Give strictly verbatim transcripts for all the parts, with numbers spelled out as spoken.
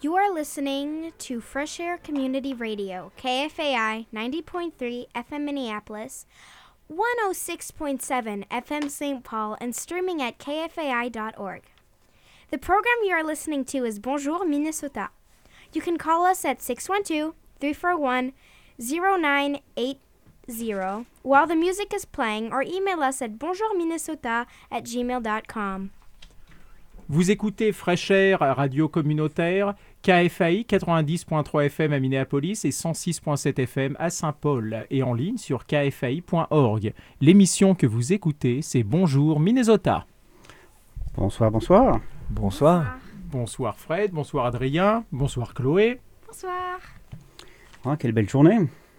You are listening to Fresh Air Community Radio, K F A I ninety point three F M Minneapolis, one oh six point seven F M Saint Paul, and streaming at K F A I dot org. The program you are listening to is Bonjour Minnesota. You can call us at six one two, three four one, zero nine eight zero while the music is playing, or email us at bonjourminnesota at gmail dot com. Vous écoutez Fresh Air, radio communautaire, K F A I quatre-vingt-dix point trois F M à Minneapolis et cent six point sept F M à Saint-Paul, et en ligne sur K F A I point org. L'émission que vous écoutez, c'est Bonjour Minnesota. Bonsoir, bonsoir. Bonsoir. Bonsoir Fred, bonsoir Adrien, bonsoir Chloé. Bonsoir. Oh, quelle belle journée.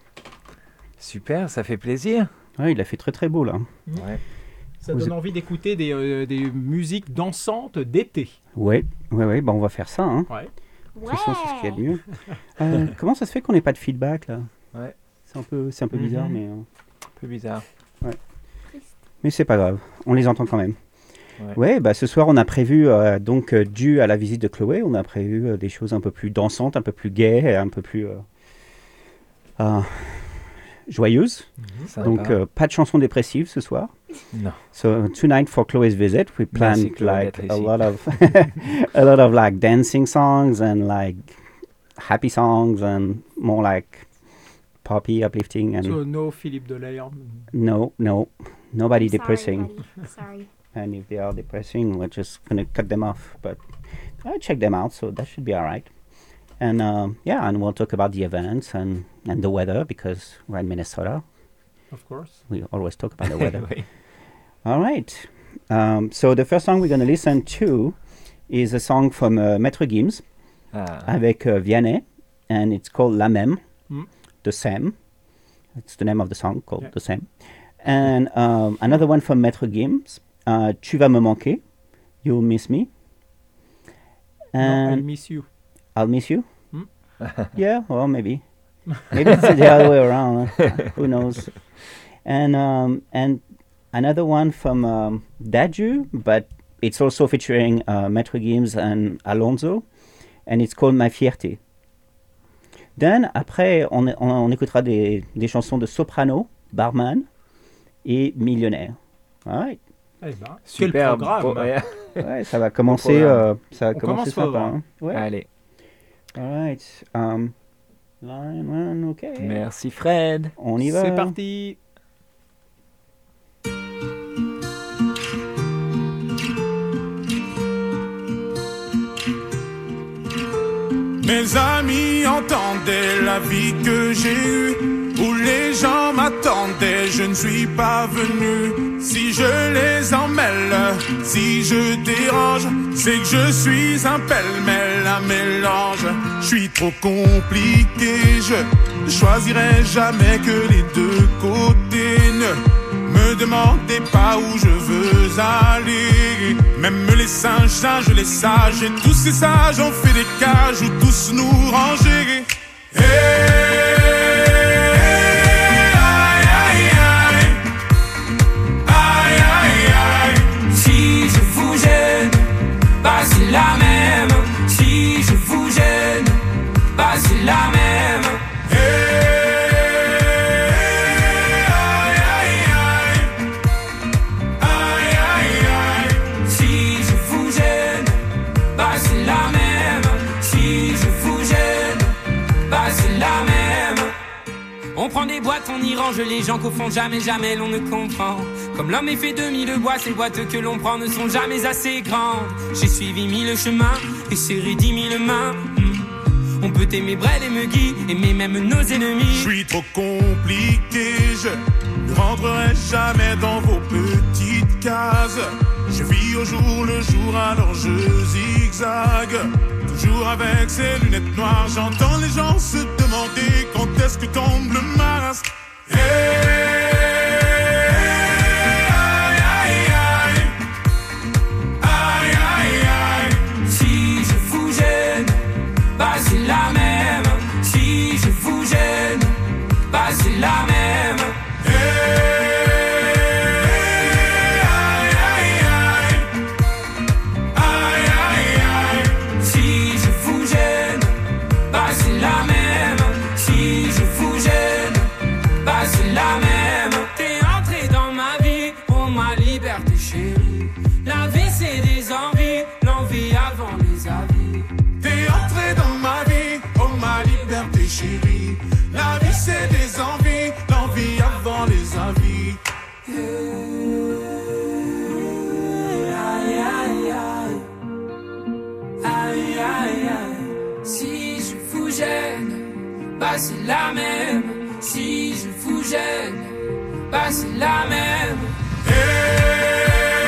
Super, ça fait plaisir. Ouais, il a fait très très beau là. Ouais. Ça Vous donne êtes- envie d'écouter des, euh, des musiques dansantes d'été. Ouais, ouais, ouais, bah on va faire ça. Hein. Ouais. De toute façon, c'est ce qu'il y a de mieux. Euh, comment ça se fait qu'on n'ait pas de feedback là? Ouais. C'est un peu, c'est un peu Mhm. bizarre, mais, euh, Un peu bizarre. mais c'est pas grave. On les entend quand même. Ouais. Ouais, bah ce soir on a prévu, euh, donc euh, dû à la visite de Chloé, on a prévu euh, des choses un peu plus dansantes, un peu plus gaies, un peu plus euh, euh, joyeuses. Sympa. Donc euh, pas de chansons dépressives ce soir. Non. So tonight for Chloe's visit, we Merci, planned Chloé, like d'être a ici. lot of a lot of like dancing songs and like happy songs and more like poppy, uplifting and So, no Philippe Delerme. no, no, nobody Sorry, depressing. buddy. Sorry. And if they are depressing, we're just gonna cut them off. But I check them out, so that should be all right. And um, yeah, and we'll talk about the events and and the weather because we're in Minnesota. Of course. We always talk about the weather. Oui. All right. Um, so the first song we're going to listen to is a song from uh, Maître Gims Ah. avec uh, Vianney, and it's called La Même, Mm. The Same. It's the name of the song called Yeah. The Same. And um, another one from Maître Gims, uh, Tu vas me manquer, You'll Miss Me. No, And I miss you. I'll miss you. Mm. Yeah, well, maybe. Maybe it's the other way around. huh? Who knows? And um, and another one from um, Daju, but it's also featuring uh, Maître Gims and Alonso, and it's called Ma Fierté. Then, après, on, on, on écoutera des, des chansons de Soprano, Barman et Millionnaire. All right. Eh ben, quel Super. programme. Bon, ouais. Ouais, ça va commencer, programme. euh, ça va On commencer commence fort, sympa. hein. hein. Ouais. Allez. All right. Um, line one, ok. Merci Fred. On y va. C'est parti. Mes amis entendaient la vie que j'ai eue, où les gens m'attendaient, je ne suis pas venu. Si je les emmêle, si je dérange, c'est que je suis un pêle-mêle, un mélange. Je suis trop compliqué, je choisirai jamais que les deux côtés. Ne me demandez pas où je veux aller. Même les singes, singes, les sages, et tous ces sages ont fait des cages où tous nous ranger. Hey, aïe, aïe, aïe. Aïe, aïe, aïe. Si je vous gêne, bah c'est la même. Si je vous gêne, bah c'est la même. Si je vous gêne, bah c'est la même. Si je vous gêne, bah c'est la même. On prend des boîtes, on y range les gens qu'au fond jamais, jamais l'on ne comprend. Comme l'homme est fait de mille bois, ces boîtes que l'on prend ne sont jamais assez grandes. J'ai suivi mille chemins et serré dix mille mains. Hmm. On peut aimer Brel et Megui, aimer même nos ennemis. Je suis trop compliqué, je ne rentrerai jamais dans vos petites cases. Je vis au jour le jour, alors je zigzague. Toujours avec ces lunettes noires, j'entends les gens se demander quand est-ce que tombe le masque. Hey, aïe, aïe, aïe. Aïe, aïe, aïe. Si je vous gêne, bah c'est la même. Si je vous gêne, bah c'est la même. Si je vous gêne, chérie. La vie c'est des envies, l'envie avant les avis. Aïe, aïe, aïe. Aïe, aïe, aïe. Si je vous gêne, bah c'est la même. Si je vous gêne, bah c'est la même. Hey.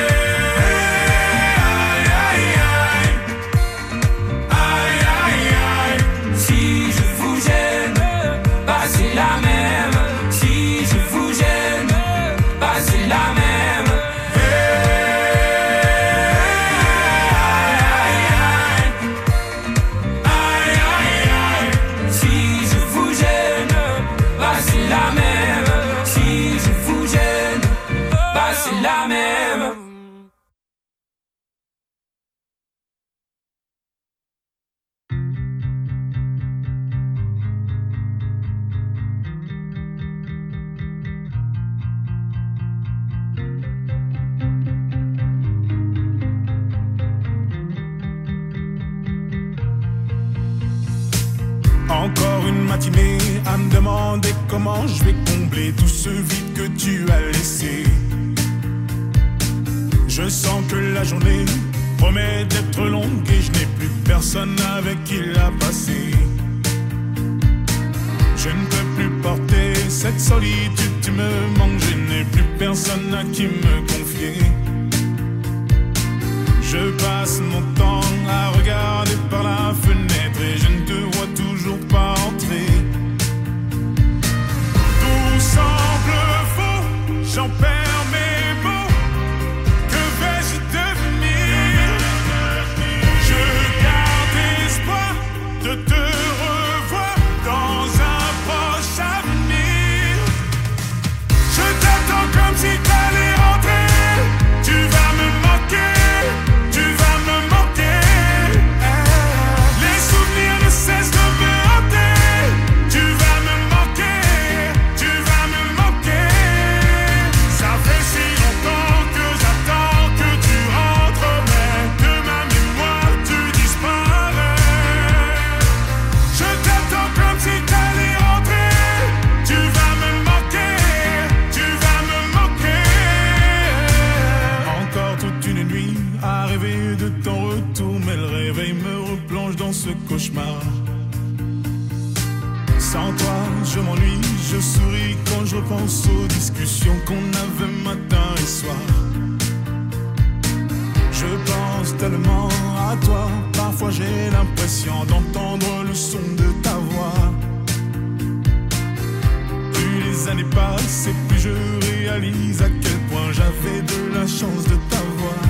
C'est la même, si je vous gêne, bah c'est la même. Aïe, aïe, aïe, aïe, aïe. Si je vous gêne, bah c'est la même. Si je vous gêne, bah c'est la même. Encore une matinée à me demander comment je vais combler tout ce vide que tu as laissé. Je sens que la journée promet d'être longue et je n'ai plus personne avec qui la passer. Je ne peux plus porter cette solitude, tu me manques, je n'ai plus personne à qui me confier. Je passe mon temps à regarder par la fenêtre et je ne te vois toujours pas entrer. Tout semble faux, j'en perds mes mots. Que vais-je devenir? Je garde espoir de te revoir dans un proche avenir. Je t'attends comme si t'allais rentrer. Tu vas me manquer. Cauchemar. Sans toi, je m'ennuie, je souris quand je repense aux discussions qu'on avait matin et soir. Je pense tellement à toi, parfois j'ai l'impression d'entendre le son de ta voix. Plus les années passent et plus je réalise à quel point j'avais de la chance de t'avoir.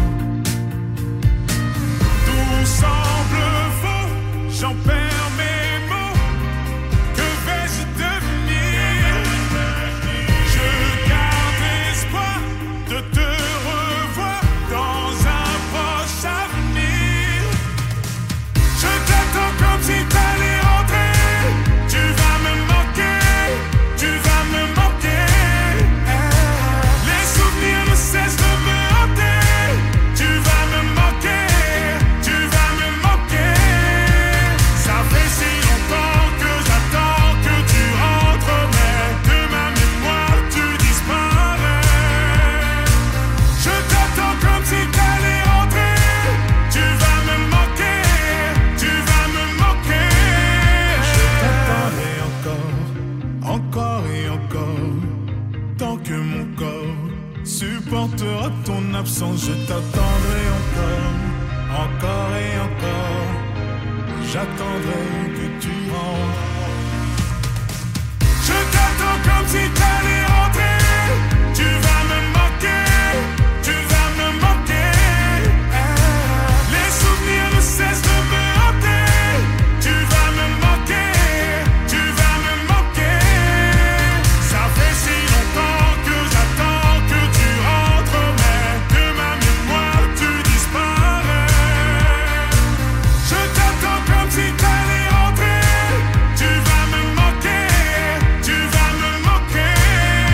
Tout semble faux, j'en perds mes mots. Que vais-je devenir? Je garde espoir de te revoir dans un proche avenir. Je t'attends comme si t'allais rentrer. Tu vas me manquer, tu vas me manquer. Les souvenirs ne cessent de me hanter. Tu vas me manquer, tu vas me manquer. Ça fait si longtemps que j'attends que tu rentres, mais de ma mémoire tu disparais. Je t'attends comme si t'allais rentrer. Tu vas me manquer, tu vas me manquer. Je t'attendrai encore, encore et encore. Tant que mon corps supportera ton absence, je t'attendrai encore, encore et encore. J'attendrai que tu rentres. Je t'attends comme si t'allais rentrer. Tu vas me manquer, tu vas me manquer. Les souvenirs ne cessent de me hanter. Tu vas me manquer, tu vas me manquer. Ça fait si longtemps que j'attends que tu rentres, mais de ma mémoire tu disparais. Je t'attends comme si t'allais rentrer. Tu vas me manquer, tu vas me manquer.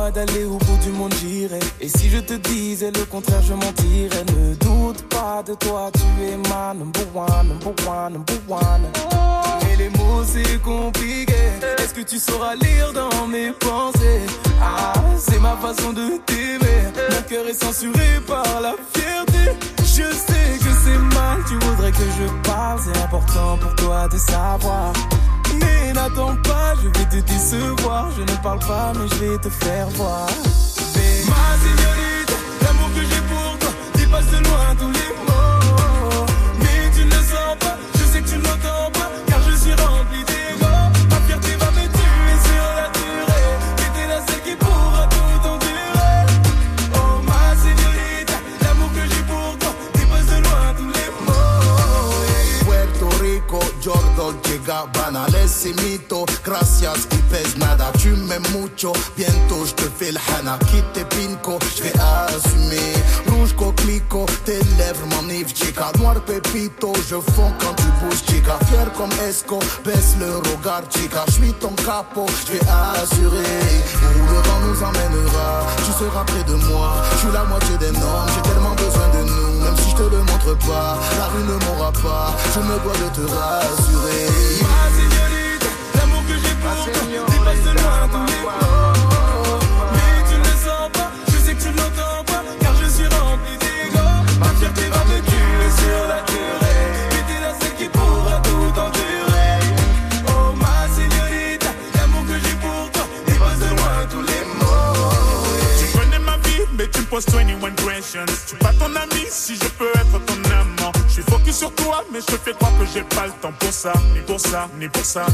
moi d'aller au bout du monde, j'irai. Et si je te disais le contraire, je mentirais. Ne doute pas de toi, tu es ma number one, number one, number one. Mais les mots c'est compliqué. Est-ce que tu sauras lire dans mes pensées? Ah, c'est ma façon de t'aimer. Mon cœur est censuré par la fierté. Je sais que c'est mal, tu voudrais que je parle. C'est important pour toi de savoir. Mais n'attends pas, je vais te décevoir. Je ne parle pas, mais je vais te faire voir. Baby. Ma signorita, l'amour que j'ai pour toi dépasse de loin tous les mots. Mais tu ne le sens pas, je sais que tu ne l'entends pas, car je suis rempli d'ego. Ma fierté va me tuer sur la durée. Mais t'es la seule qui pourra tout endurer. Oh ma signorita, l'amour que j'ai pour toi dépasse de loin tous les mots. Puerto Rico, Jordan, llega banales y mito. Gracias y pes nada, tu m'aimes mucho. Bientôt je te fais le hana, quitte pinko, je vais assumer. Rouge coquelicot, tes lèvres m'enivrent, chica. Noir pépito, je fonds quand tu bouges, chica. Fier comme Esco, baisse le regard, chica. Je suis ton capot, je vais assurer. Où le vent nous emmènera, tu seras près de moi. Je suis la moitié des normes, j'ai tellement besoin de nous. Même si je te le montre pas, la rue ne m'aura pas. Je me dois de te rassurer. Ma signorita, l'amour que j'ai pour toi dépasse de loin tous les mots. Mais tu ne le sens pas, je sais que tu ne l'entends pas, car je suis rempli d'ego. Ma fierté va me tuer sur la durée. Mais t'es la seule qui pourra tout endurer. Oh ma signorita, l'amour que j'ai pour toi dépasse de loin tous les mots. Tu connais ma vie, mais tu me poses vingt et un questions. Je suis pas ton ami si je peux être ton amant. Je suis focus sur toi, mais je te fais croire que j'ai pas le temps pour ça, ni pour ça, ni pour ça.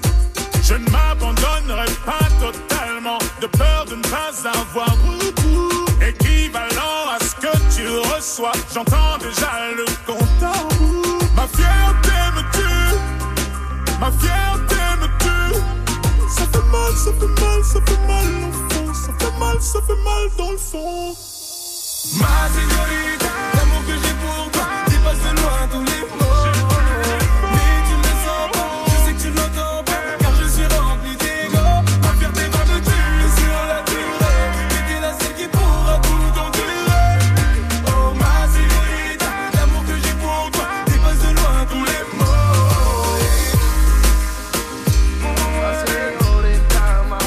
Je ne m'abandonnerai pas totalement, de peur de ne pas avoir retour équivalent à ce que tu reçois. J'entends déjà le compte à rebours. Ma fierté me tue, ma fierté me tue. Ça fait mal, ça fait mal, ça fait mal au fond. Ça fait mal, ça fait mal dans le fond. Ma signorita, l'amour que j'ai pour toi dépasse de loin tous les mots. Mais tu ne le sens pas, je sais que tu ne l'entends pas, car je suis rempli d'ego. Ma fierté va me tuer sur la durée. Mais t'es la seule qui pourra tout endurer. Oh ma signorita, l'amour que j'ai pour toi dépasse de loin tous les mots. Ma signorita, ma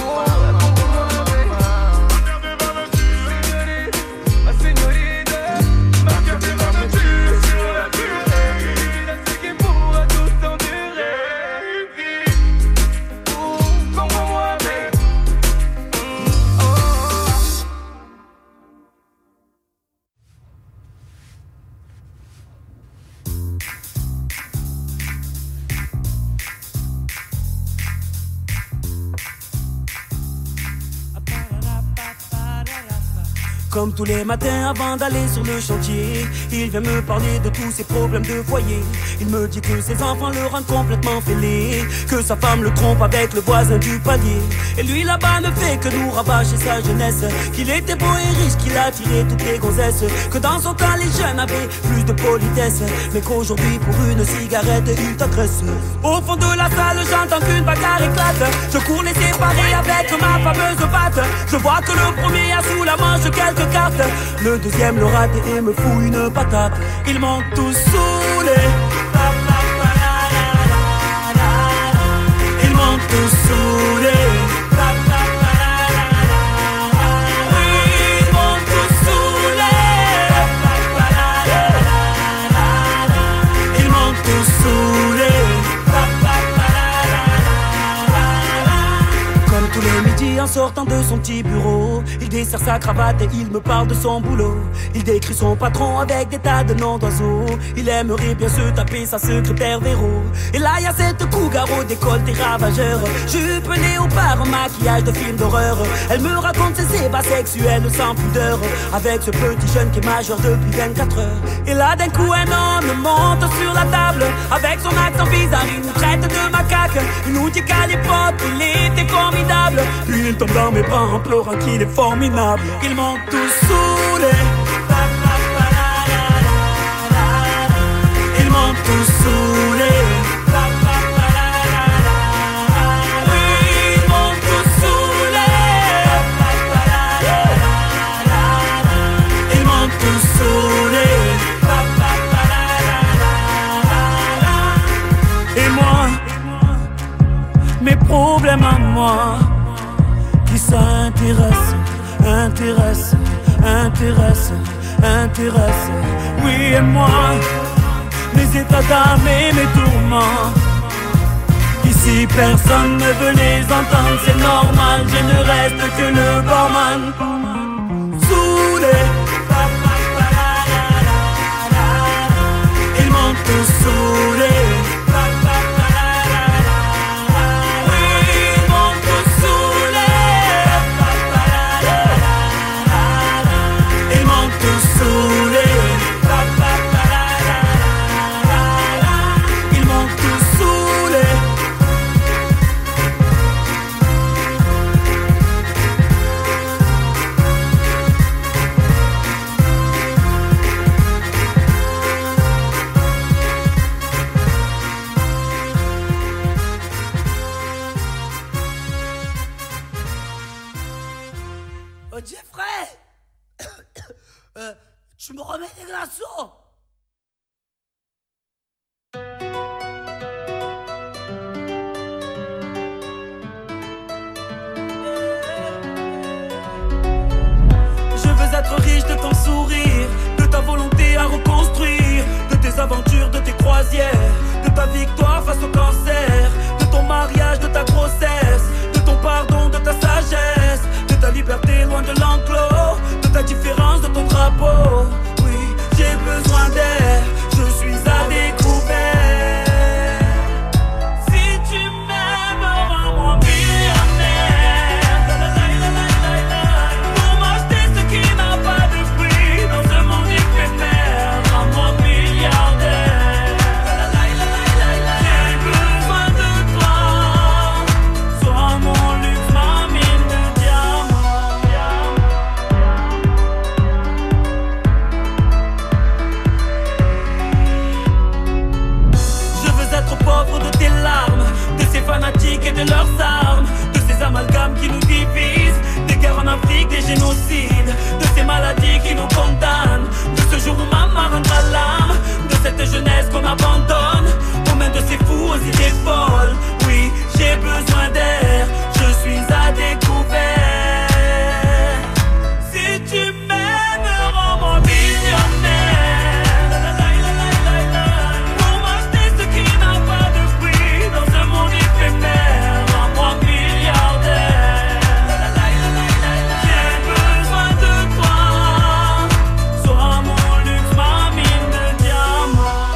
Ma signorita, ma fierté va me tuer sur la durée. La seule qui pourra tout endurer. Oh, comprends-moi, babe. Oh. Comme tous les matins avant d'aller sur le chantier, il vient me parler de tous ses problèmes de foyer. Il me dit que ses enfants le rendent complètement fêlé, que sa femme le trompe avec le voisin du palier. Et lui là-bas ne fait que nous rabâcher sa jeunesse, qu'il était beau et riche, qu'il a tiré toutes les gonzesses, que dans son temps les jeunes avaient plus de politesse, mais qu'aujourd'hui pour une cigarette il t'agresse. Au fond de la salle j'entends qu'une bagarre éclate. Je cours les séparer avec ma fameuse batte. Je vois que le premier a sous la manche quelques cartes, le deuxième le rate et me fout une patate. Ils m'ont tous saoulé, ils m'ont tous saoulé, ils m'ont tous saoulé, ils m'ont tous saoulé. Comme tous les midis en sortant de son petit bureau, il desserre sa cravate et il me parle de son boulot. Il décrit son patron avec des tas de noms d'oiseaux. Il aimerait bien se taper sa secrétaire Véro. Et là y a cette cougar au décolleté ravageur, jupe léopard, maquillage de film d'horreur. Elle me raconte ses ébats sexuels sans pudeur, avec ce petit jeune qui est majeur depuis vingt-quatre heures. Et là d'un coup un homme monte sur la table, avec son accent bizarre il nous traite de macaque. Il nous dit qu'à l'époque il était formidable, puis il tombe dans mes bras en pleurant qu'il est formidable. Ils m'ont tous saoulé, ils m'ont tous saoulé, oui, ils m'ont tous saoulé, intéresse, intéresse, intéresse. Oui et moi, mes états d'âme et mes tourments. Ici personne ne veut les entendre, c'est normal, je ne reste que le barman. Saoulé, ils m'ont tous saoulé. Tu me remets des glaçons? Je veux être riche de ton sourire, de ta volonté à reconstruire, de tes aventures, de tes croisières, de ta victoire face au cancer, de ton mariage, de ta grossesse, de ton pardon, de ta sagesse, de ta liberté loin de l'enclos, de ta différence, de ton drapeau. Oui, j'ai besoin d'air, je suis à découvert. Si tu m'aimes, rends-moi millionnaire. Pour m'acheter ce qui n'a pas de prix dans ce monde éphémère, rends-moi milliardaire. J'ai besoin de toi, sois mon luxe, ma mine de diamants. Je veux être pauvre de tes larmes, de ces fanatiques et de leurs armes, de ces amalgames qui nous divisent, des guerres en Afrique, des génocides, de ces maladies qui nous condamnent, de ce jour où maman rendra l'âme, de cette jeunesse qu'on abandonne, aux mains de ces fous aux idées folles. Oui, j'ai besoin d'air, je suis à découvert. Si tu m'aimes, rends-moi millionnaire. Pour m'acheter ce qui n'a pas de prix dans ce monde éphémère, rends-moi milliardaire. J'ai besoin de toi, sois mon luxe, ma mine de diamants.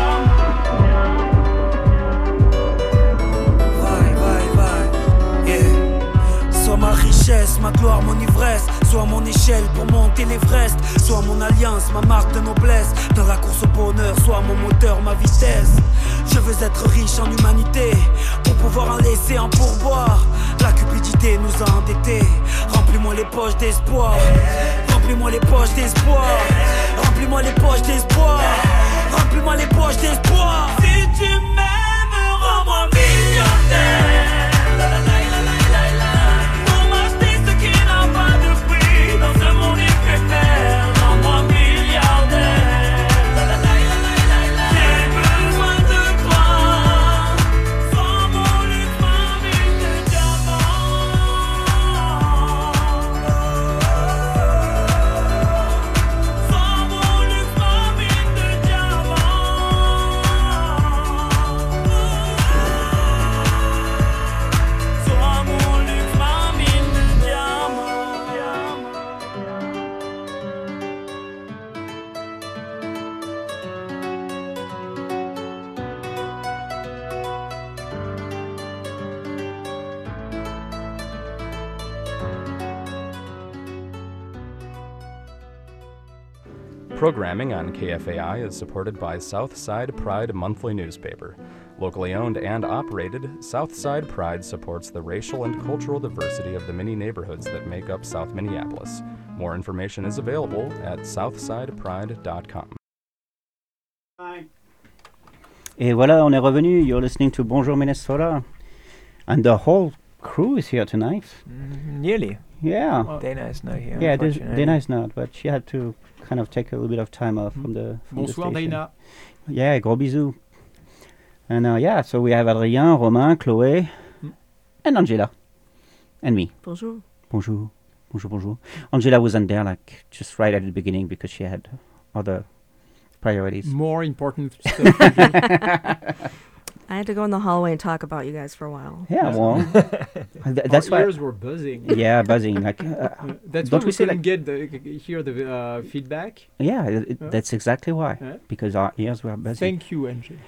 Vai, vai, vai, yeah. Sois ma richesse, ma gloire, mon ivresse. Sois mon échelle pour monter l'Everest. Sois mon alliance, ma marque de noblesse. Dans la course au bonheur, sois mon moteur, ma vitesse. Je veux être riche en humanité pour pouvoir en laisser un pourboire. La cupidité nous a endettés. Remplis-moi les poches d'espoir. Remplis-moi les poches d'espoir. Remplis-moi les poches d'espoir. Remplis-moi les poches d'espoir. Si tu m'aimes, rends-moi millionnaire. Pour m'acheter ce qui n'a pas de prix dans ce monde éphémère, rends-moi milliardaire. J'ai besoin de toi, sois mon luxe, ma mine de diamants. Sois mon luxe, ma mine de diamants. Sois mon luxe, ma mine de diamants. Programming on K F A I is supported by Southside Pride Monthly Newspaper. Locally owned and operated, Southside Pride supports the racial and cultural diversity of the many neighborhoods that make up South Minneapolis. More information is available at southside pride dot com. Et voilà, on est revenu. You're listening to Bonjour Minnesota. And the whole crew is here tonight. Mm, nearly. Yeah. Well, Dana is not here. Yeah, this, unfortunately. Dana is not, but she had to kind of take a little bit of time off from the from Bonsoir the station. Dana. Yeah, gros bisous. And uh, yeah, so we have Adrien, Romain, Chloé, Mm. and Angela. And me. Bonjour. Bonjour. Bonjour, bonjour. Angela wasn't there, like, just right at the beginning because she had other priorities. More important stuff to do. I had to go in the hallway and talk about you guys for a while. Yeah, well, th- that's Our why. ears were buzzing. Yeah, buzzing. Like, uh, Uh, that's don't why we we say couldn't like? get the hear the uh, feedback. Yeah, it, it- Yeah. that's exactly why. Yeah. Because our ears were buzzing. Thank you, Angie.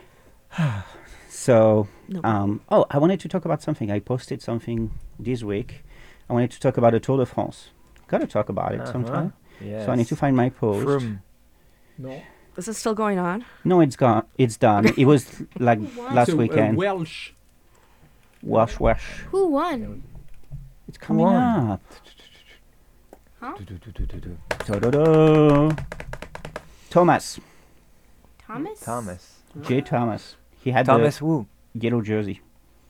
So, No um, oh, I wanted to talk about something. I posted something this week. I wanted to talk about the Tour de France. Gotta talk about it Uh-huh. sometime. Yes. So I need to find my post. Froome. No. Is this still going on? No, it's gone. It's done. It was like What? last So, uh, weekend. Welsh. Wash, wash. Who won? It's coming won? up. Huh? Do-do-do-do-do-do. Ta-da-da. Thomas. Thomas? Thomas. Jay Thomas. He had Thomas Wu. the yellow jersey.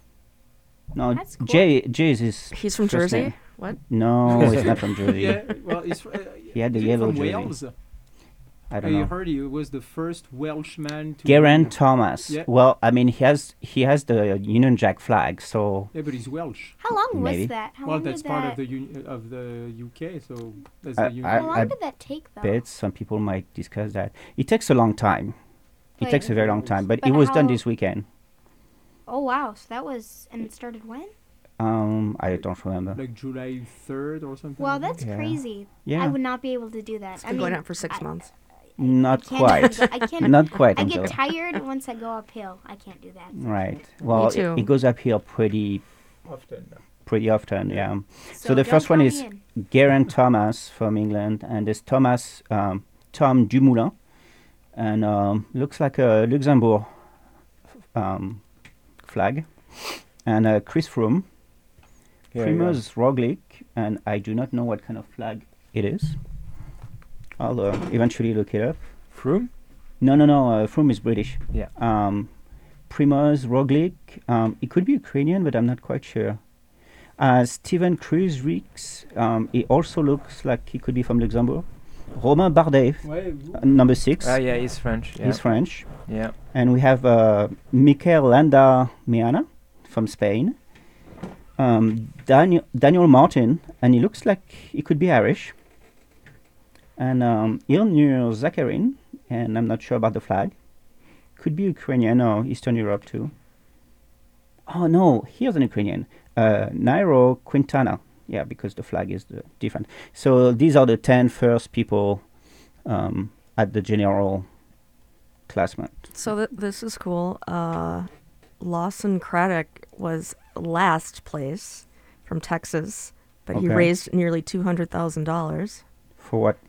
No, That's cool. Jay. Jay is his. He's from first Jersey? name. What? No, he's not from Jersey. Yeah, well, it's, uh, He had the is he yellow from jersey. Wales. I don't I know. heard he was the first Welshman to. Geraint Thomas. Yeah. Well, I mean, he has he has the Union Jack flag, so Yeah, but he's Welsh. How long Maybe. was that? How well, long that's did part that, of the uni- of the U K, so that's I- the union. I- How long I did that take, though? bet some people might discuss that. It takes a long time. It Like- takes a very long time, but, But it was done how- this weekend. Oh, wow. So that was... And it started when? Um, I don't remember. Like July third or something. Wow, like that? that's Yeah. crazy. Yeah, I would not be able to do that. It's I been mean, going on for six I- months. not can't quite. do that. I can't- Not quite. I Angela. get tired once I go uphill. I can't do that. Right. Well, too. it, it goes up here pretty Often. pretty often. Yeah. So, the don't first one count is- me in. Geraint Thomas from England, and there's Thomas um, Tom Dumoulin, and um, looks like a Luxembourg um, flag, and uh, Chris Froome, Here we go. Primoz Roglic, and I do not know what kind of flag it is. I'll uh, eventually look it up. Froome? No, no, no. Uh, Froome is British. Yeah. Um, Primoz Roglic. Um, it could be Ukrainian, but I'm not quite sure. Uh, Steven Kruijswijk. Um, he also looks like he could be from Luxembourg. Romain Bardet, Ouais, uh, number six. Ah, yeah, he's French. Yeah. He's French. Yeah. And we have uh, Mikel Landa Meana from Spain. Um, Daniel Daniel Martin, and he looks like he could be Irish. And um, Ilnur Zakharin, and I'm not sure about the flag. Could be Ukrainian or Eastern Europe too. Oh no, here's an Ukrainian. Uh, Nairo Quintana. Yeah, because the flag is uh, different. So these are the ten first people um, at the general classment. So th- this is cool. Uh, Lawson Craddock was last place from Texas, but he Okay. raised nearly two hundred thousand dollars For what?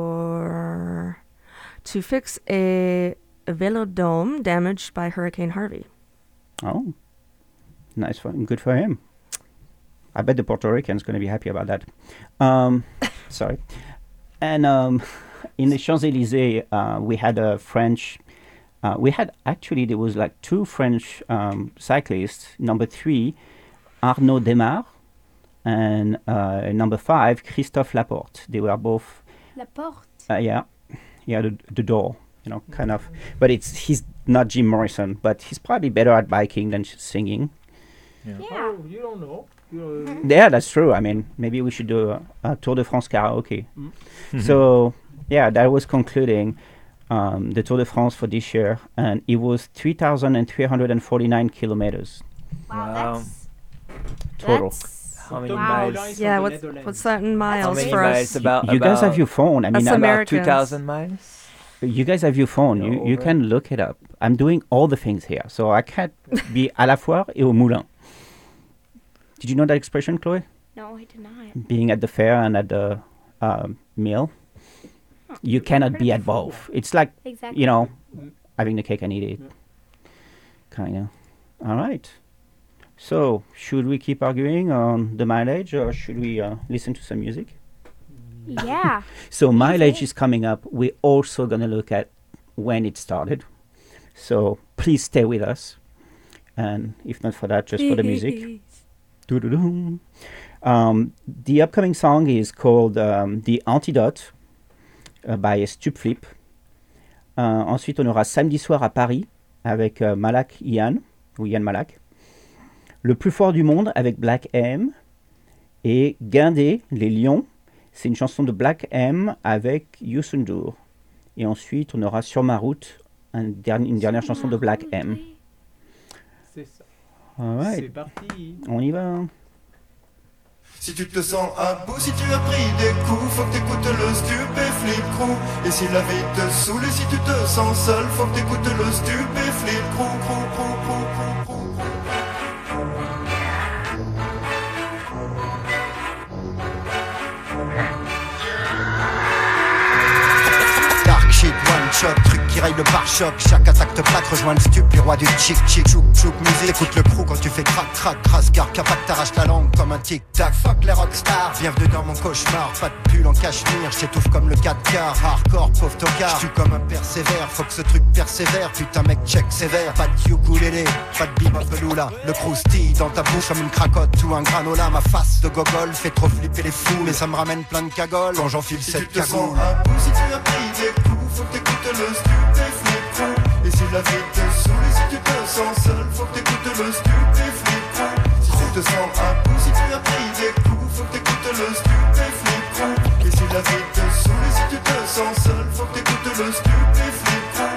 for to fix a, a velodrome damaged by Hurricane Harvey. Oh, nice for good for him. I bet the Puerto Rican's going to be happy about that. Um, sorry. And um, in the Champs-Élysées, uh, we had a French. Uh, we had actually there was like two French um, cyclists. Number three, Arnaud Demar, and uh, number five, Christophe Laporte. They were both. Laporte. Uh, yeah, yeah, the, the door, you know, kind of. But it's he's not Jim Morrison, but he's probably better at biking than singing. Yeah. Oh, you don't know. You know, Yeah, that's true. I mean, maybe we should do a, a Tour de France karaoke. Mm. So, yeah, that was concluding um, the Tour de France for this year, and it was three thousand three hundred forty-nine kilometers Wow, Wow. that's... total. That's... How many Wow. miles? Yeah, what's what's that in How miles many for miles? us? About, you guys have about- your phone. I mean, That's I'm- Amer- About two Americans. thousand miles? you guys have your phone. You, you Over. can look it up. I'm doing all the things here, so I can't be à la foire et au moulin. Did you know that expression, Chloe? No, I did not. Being at the fair and at the um, meal. Huh. You cannot Heard be it at before. both. It's like, Exactly. you know, Mm. having the cake and eat it. Yeah. Kind of. All right. So, should we keep arguing on the mileage or should we uh, listen to some music? Yeah. So, mileage Easy. is coming up. We're also going to look at when it started. So, please stay with us. And if not for that, just for the music. Doo-doo-doo. Um, the upcoming song is called um, The Antidote uh, by Stupflip. Euh, ensuite, on aura Samedi soir à Paris avec euh, Malak Ian, ou Ian Malak. Le plus fort du monde avec Black M. Et Guindé, les lions, c'est une chanson de Black M avec Youssou N'Dour. Et ensuite, on aura Sur ma route, un dernier, une dernière chanson de Black M. C'est ça. Ouais. C'est parti. On y va. Si tu te sens à bout, si tu as pris des coups, faut que t'écoutes le Stupéflip Crew. Et si la vie te saoule et si tu te sens seul, faut que t'écoutes le Stupéflip Crew, crew, crew, crew, crew, crew. Dark shit, one shot, truc qui raye le pare-choc. Chaque attaque te plaque, rejoins le stup, les rois du chic chic. Chouk chouk musique, écoute le crew quand tu fais crac crac. Crasse car capac t'arrache la langue comme un tic tac. Fuck les rockstars, bienvenue dans mon cauchemar. Pas de pull en cachemire, j'étouffe comme le quatre quarts. Hardcore, pauvre tocard, j'tue comme un persévère. Faut que ce truc persévère, putain mec check sévère. Pas de ukulélé, pas de bebop peloula. Le croustille dans ta bouche comme une cracotte ou un granola. Ma face de gogol fait trop flipper les fous, mais ça me ramène plein de cagoles quand j'enfile Si cette tu te cagoule. sens à bout, si tu as pris des coups, faut que t'écoutes le Stupéflip Crew. Et si la vie te saoule et si tu te sens seul, faut que t'écoutes le Stupéflip Crew. Si tu te sens à bout, si tu as pris des coups, faut que t'écoutes le Stupéflip Crew. Et si la vie te saoule et si tu te sens seul, faut que t'écoutes le Stupéflip Crew.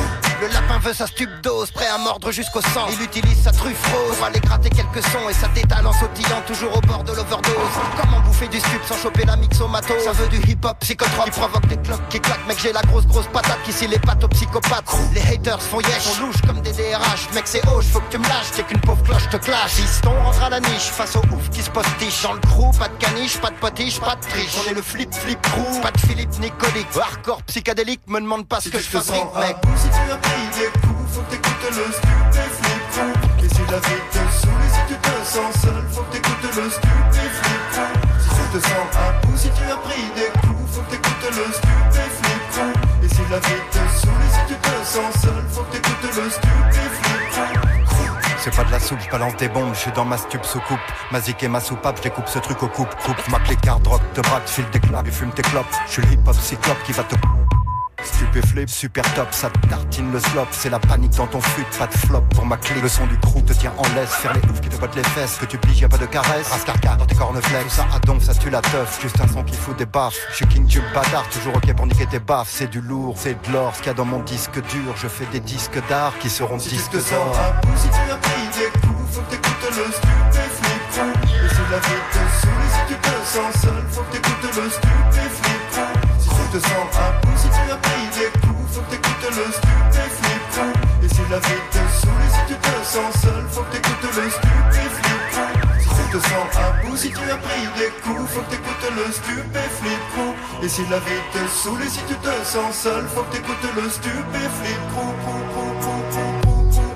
Le lapin veut sa stupdose, prêt à mordre jusqu'au sang. Il utilise sa truffe rose pour aller gratter quelques sons et sa tétale en sautillant toujours au bord de l'overdose. Comment bouffer du stup sans choper la mixomato? Ça veut du hip-hop psychotrope qui provoque des cloques qui claquent. Mec j'ai la grosse grosse patate qui scie les pattes aux psychopathes. Les haters font yesh, on louche comme des D R H. Mec c'est hoche, faut que tu me lâches, t'es qu'une pauvre cloche te clash. Fiston rentre à la niche face au ouf qui se postiche. Dans le crew, pas de caniche, pas de potiche, pas de triche. On est le flip flip crew, pas de Philippe Nicolique. Hardcore psychédélique, me demande pas ce Si que tu je te fabrique sens à mec. bout, si tu as pris des coups, faut que t'écoutes le Stupéflip Crew. Et si la vie te saoule et si tu te sens seul, faut que t'écoutes le Stupéflip Crew. Si tu te sens à bout, si tu as pris des coups, faut que t'écoutes le Stupéflip Crew. Et si la vie te saoule et si tu te sens seul, faut que t'écoutes le Stupéflip Crew. C'est pas de la soupe, je balance des bombes, je suis dans ma stup sous coupe. Ma zik et ma soupape, je découpe ce truc au coupe, coupe. Ma clé card rock, te braque, file des claques et fume tes clopes. Je suis le hip hop cyclope qui va te Stupéflip, super top, ça te tartine le slop. C'est la panique dans ton fut, pas de flop pour ma clé. Le son du crew te tient en laisse, faire les oufs qui te bottent les fesses. Que tu plies, y'a pas de caresse, rascarca dans tes corneflex. Tout ça à donf, ça tue la teuf, juste un son qui fout des baffes. Je suis king tube bâtard, toujours ok pour niquer tes baffes. C'est du lourd, c'est de l'or, ce qu'il y a dans mon disque dur. Je fais des disques d'art qui seront Si tu disques te sens d'or. à bout, si tu as pris des coups, faut que t'écoutes le Stupéflip Crew. Et si la vie te saoule et si tu te sens seul, faut que t'écoutes le Stupéflip Crew. Si tu te sens à bout, si tu as pris des coups, faut que t'écoutes le Stupéflip Crew. Et si la vie te saoule et si tu te sens seul, faut que t'écoutes le Stupéflip Crew. Si tu te sens à bout, si tu as pris des coups, faut que t'écoutes le Stupéflip Crew. Et si la vie te saoule et si tu te sens seul, faut que t'écoutes le Stupéflip Crew. Crew, crew, crew, crew, crew.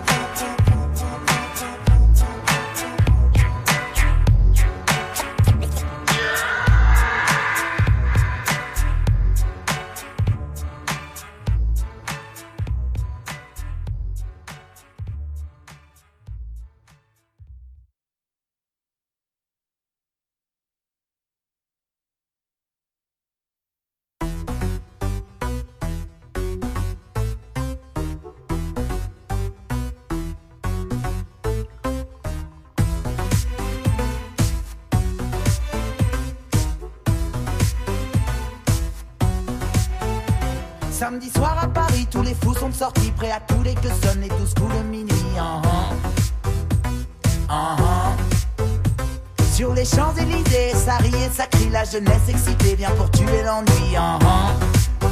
Samedi soir à Paris, tous les fous sont sortis, prêts à tous les que sonnent les douze coups de minuit. Uh-huh. Uh-huh. Sur les Champs-Élysées, ça rit et ça crie, la jeunesse excitée vient pour tuer l'ennui. Uh-huh.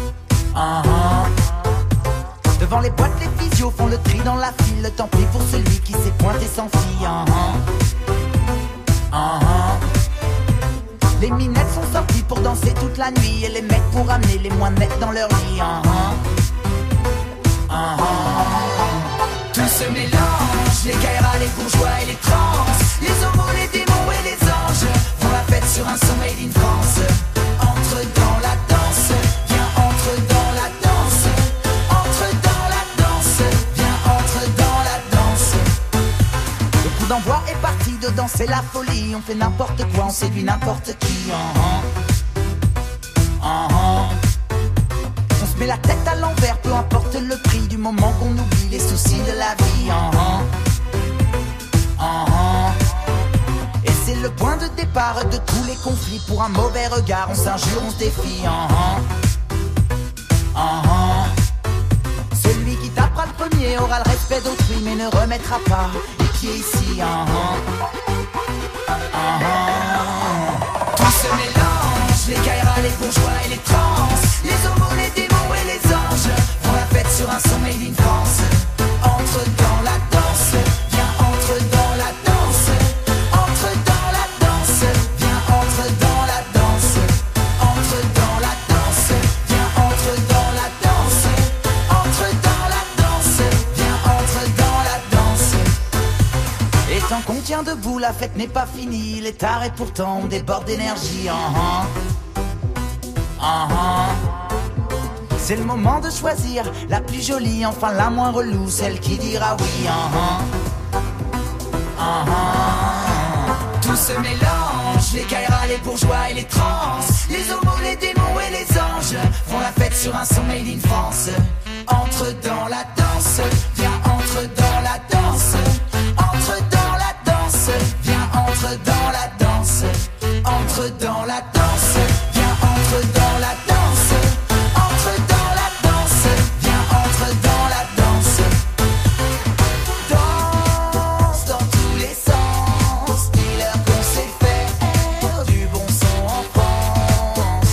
Uh-huh. Devant les boîtes, les physios font le tri dans la file, le temps pris pour celui qui s'est pointé sans fille. Uh-huh. Uh-huh. Les minettes sont sorties pour danser toute la nuit, et les mecs pour amener les moins nets dans leur lit. Uh-huh. Uh-huh. Tout se mélange, les Kaira, les bourgeois et les trans, les homos, les démons et les anges font la fête sur un son made in France. Entre dans la danse, viens entre dans la danse. Entre dans la danse, viens entre dans la danse. Le coup d'envoi est parti, dedans c'est la folie. On fait n'importe quoi, on séduit n'importe qui. Uh-huh. Uh-huh. On se met la tête à l'envers, peu importe le prix, du moment qu'on oublie les soucis de la vie. Uh-huh. Uh-huh. Et c'est le point de départ sépare de tous les conflits. Pour un mauvais regard, on s'injure, on se défie. Uh-huh. Uh-huh. Celui qui tapera le premier aura le respect d'autrui, mais ne remettra pas les pieds ici. Uh-huh. Uh-huh. Tout se mélange, les caïras, les bourgeois et les trans, les homos, les démons et les anges font la fête sur un son made in France. Entre dans la danse, viens entre dans la danse. Entre dans la danse, viens entre dans la danse. Entre dans la danse, viens entre dans la danse. Entre dans la danse, viens entre dans la danse. Et tant qu'on tient debout, la fête n'est pas finie. Il est tard et pourtant on déborde d'énergie. Uh-huh. Uh-huh. C'est le moment de choisir la plus jolie, enfin la moins relou, celle qui dira oui. Uh-huh. Uh-huh. Tout se mélange, les caïras, les bourgeois et les trans, les homos, les démons et les anges font la fête sur un son made in France. Entre dans la danse, viens entre dans la danse. Entre dans la danse, viens entre dans la danse. Entre dans la danse, viens entre dans la danse. Entre dans la danse, viens entre dans la danse. Danse dans tous les sens, dis-leur qu'on sait faire du bon son en France.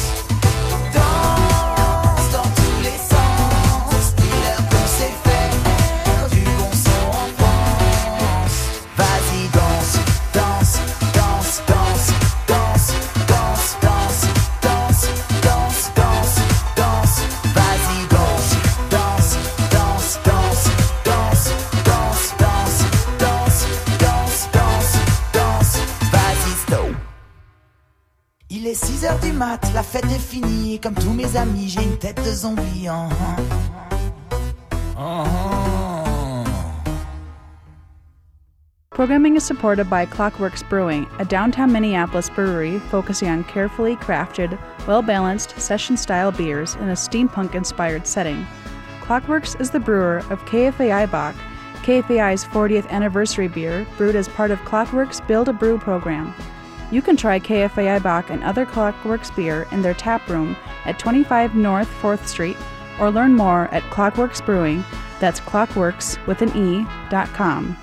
Danse dans tous les sens, dis-leur qu'on sait faire du bon son en France. Vas-y danse, danse, danse, danse, danse, danse, danse, danse, danse, danse, danse. Vas-y danse, danse, danse, danse, danse, danse, danse, danse, danse, danse, danse. Vas-y stop. Il est six heures du mat, la fête est finie. Comme tous mes amis, j'ai une tête de zombie. Uh-huh. Uh-huh. Programming is supported by Clockworks Brewing, a downtown Minneapolis brewery focusing on carefully crafted, well-balanced, session-style beers in a steampunk-inspired setting. Clockworks is the brewer of K F A I Bock, K F A I's fortieth anniversary beer brewed as part of Clockworks Build a Brew program. You can try K F A I Bock and other Clockworks beer in their tap room at twenty-five North fourth Street, or learn more at Clockworks Brewing, that's clockworks with an E, dot com.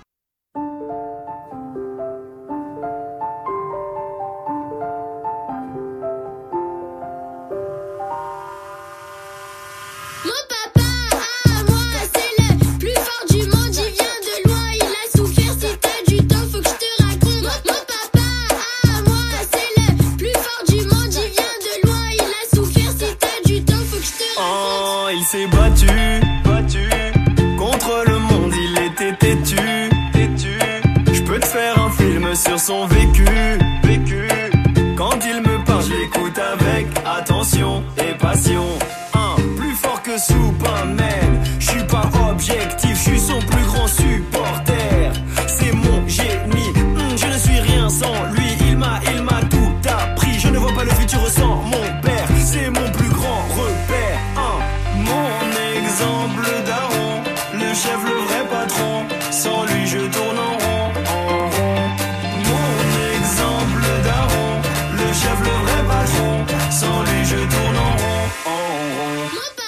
s'est battu, battu contre le monde, il était têtu, têtu. Je peux te faire un film sur son vécu, vécu. Quand il me parle, je l'écoute avec attention et passion. Un plus fort que Superman, je suis pas objectif, je suis son plus grand supporter. C'est mon génie, mmh, je ne suis rien sans lui. Il m'a, il m'a tout appris. Je ne vois pas le futur sans mon père. C'est mon plus grand repère. Un, mon exemple daron, le chef, le vrai patron. Sans lui, je tourne en rond, en rond. Mon exemple daron, le chef, le vrai patron. Sans lui, je tourne en rond, en rond.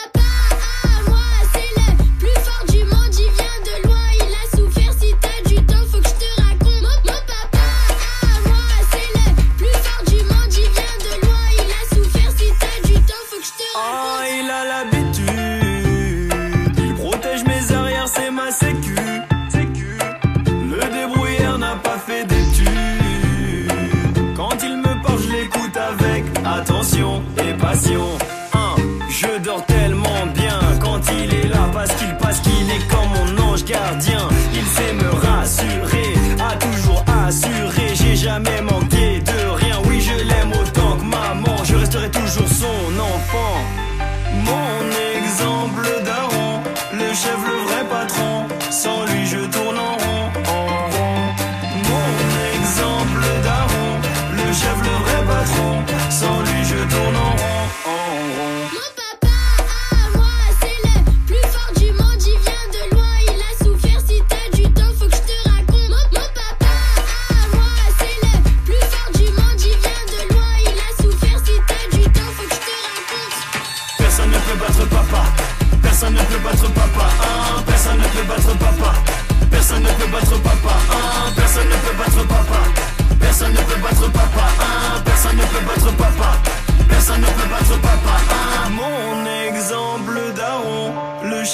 Attention et passion. Un, je dors tellement bien quand il est là, parce qu'il passe qu'il est comme mon ange gardien. Il sait me rassurer, a toujours assuré. J'ai jamais manqué de rien. Oui, je l'aime autant que maman. Je resterai toujours son enfant. Mon exemple daron, le chef, le vrai patron. Sans lui, je tourne en rond, en rond. Mon exemple daron, le chef, le vrai patron. Sans lui, je tourne en rond, en rond. Mon papa à moi, c'est le plus fort du monde. Il vient de loin, il a souffert. Si t'as du temps, faut que je te raconte. Mon, mon papa à moi, c'est le plus fort du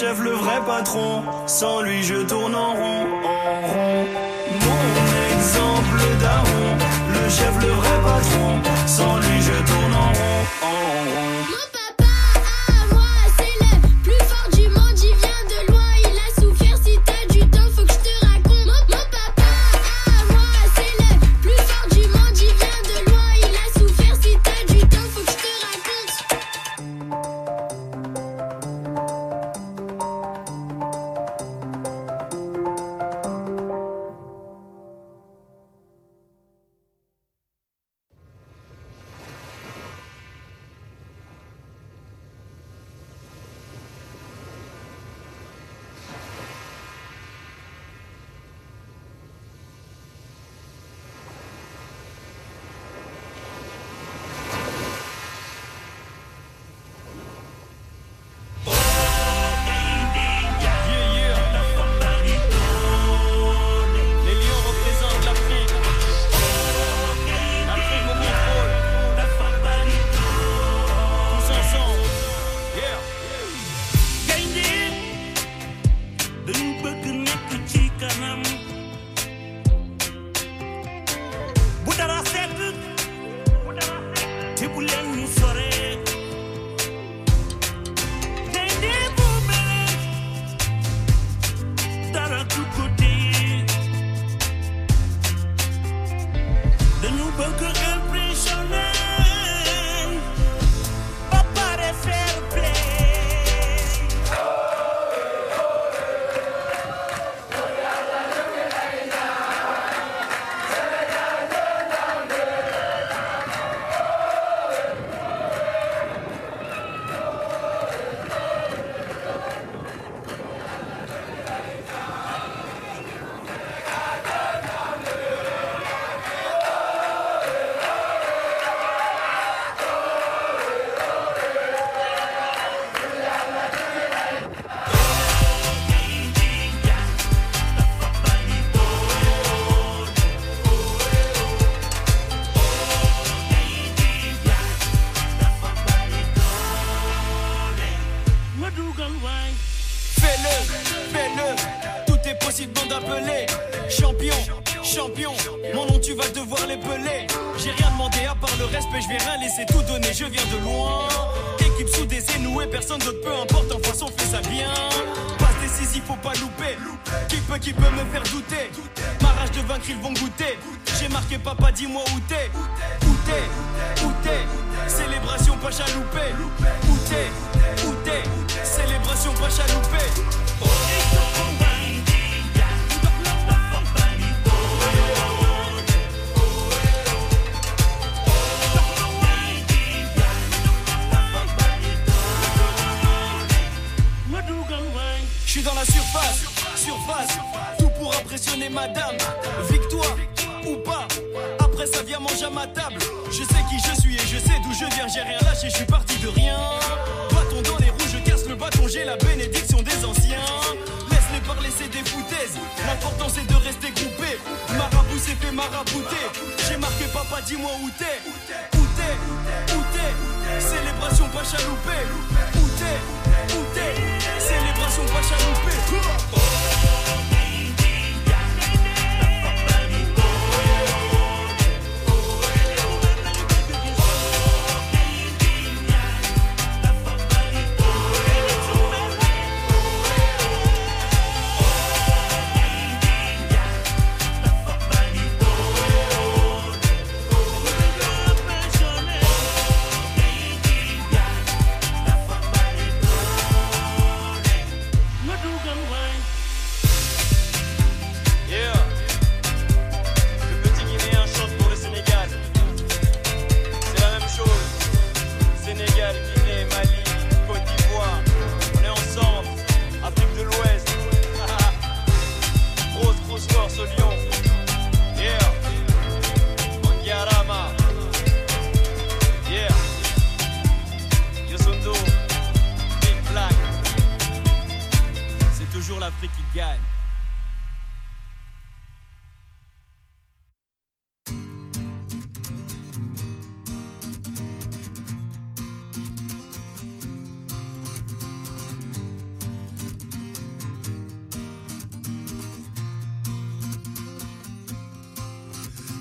chef, le vrai patron. Sans lui, je tourne en rond, en rond. Mon exemple daron, le chef, le vrai patron. Sans lui, je tourne en rond, en rond.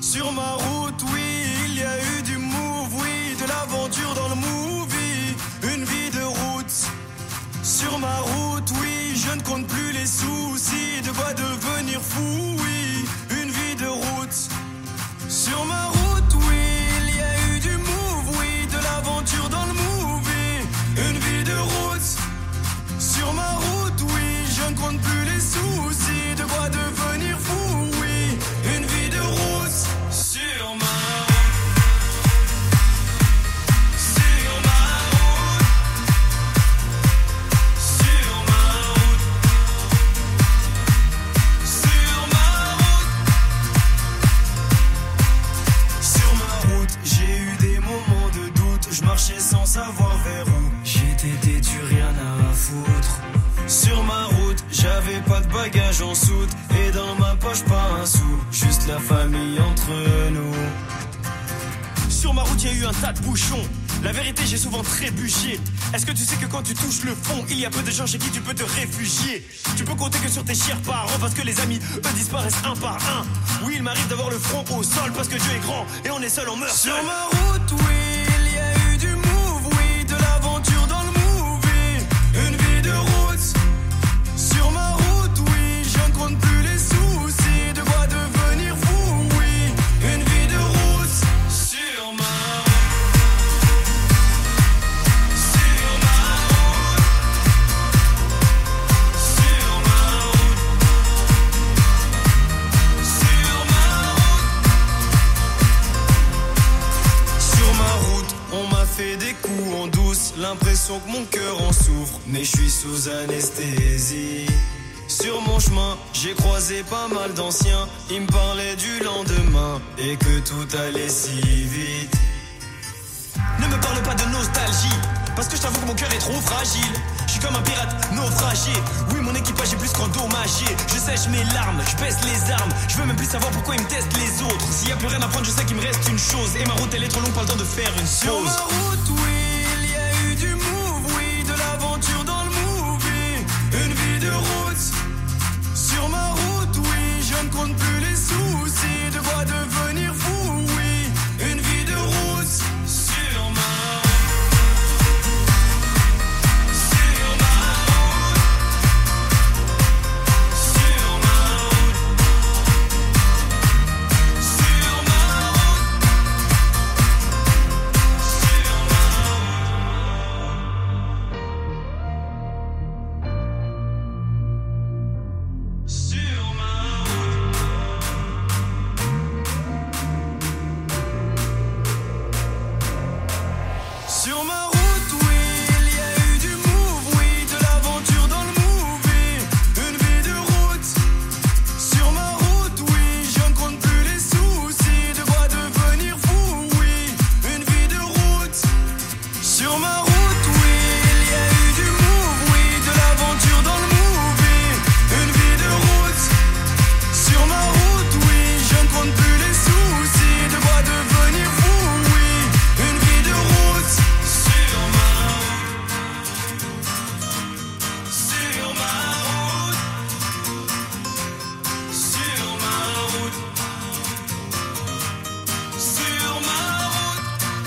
Sur ma route, oui, il y a eu du move, oui, de l'aventure dans le movie. Une vie de route. Sur ma route, oui, je ne compte plus les soucis. De quoi devenir fou, oui, une vie de route. Sur ma route, oui, il y a eu du move, oui, de l'aventure dans le movie. Une vie de route. Sur ma route, oui, je ne compte plus les soucis. De quoi devenir fou, oui, une vie de route. Sur ma route. Sur ma route. Sur ma route. Sur ma route. Sur ma route, j'ai eu des moments de doute. Je marchais sans savoir vers où. J'étais têtu, rien à foutre. Sur ma route, j'avais pas de bagages en soute. Et dans ma poche, pas un sou. Juste la famille entre nous. Sur ma route, y a eu un tas de bouchons. La vérité, j'ai souvent trébuché. Est-ce que tu sais que quand tu touches le fond, il y a peu de gens chez qui tu peux te réfugier. Tu peux compter que sur tes chers parents, parce que les amis, eux, disparaissent un par un. Oui, il m'arrive d'avoir le front au sol, parce que Dieu est grand, et on est seul, on meurt seul. Sur ma route, oui, il y a eu du move, oui, de l'aventure dans le movie. Une vie de route. Sur ma route, oui, je ne compte plus les soucis. De quoi devenir fou, oui, une vie de route. Sur ma Sur ma route. Sur ma route. Sur ma route. Sur ma route, on m'a fait des coups en douce. L'impression que mon cœur en souffre, mais je suis sous anesthésie. Sur mon chemin, j'ai croisé pas mal d'anciens. Ils me parlaient du lendemain et que tout allait si vite. Ne me parle pas de nostalgie, parce que je t'avoue que mon cœur est trop fragile. Je suis comme un pirate naufragé. Oui, mon équipage est plus qu'endommagé. Je sèche mes larmes, je baisse les armes. Je veux même plus savoir pourquoi ils me testent les autres. S'il y a plus rien à prendre, je sais qu'il me reste une chose. Et ma route, elle est trop longue, pas le temps de faire une pause. Sur ma route, oui, il y a eu du move, oui, de l'aventure dans le movie. Une vie de route. Sur ma route, oui, je ne compte plus les soucis. De quoi devenir fou, oui, une vie de route. Sur ma Sur ma route. Sur ma route. Sur ma route. Sur ma route. Sur ma Sur ma route, oui, il y a eu du move, oui, de l'aventure dans le movie. Une vie de route. Sur ma route, oui, je ne compte plus les soucis. De quoi devenir fou, oui, une vie de route. Sur ma route, oui, il y a eu du move, oui, de l'aventure dans le movie. Une vie de route. Sur ma route, oui, je ne compte plus les soucis. De quoi devenir fou, oui, une vie de route. Sur ma route. Sur ma route. Sur ma route. Sur ma route.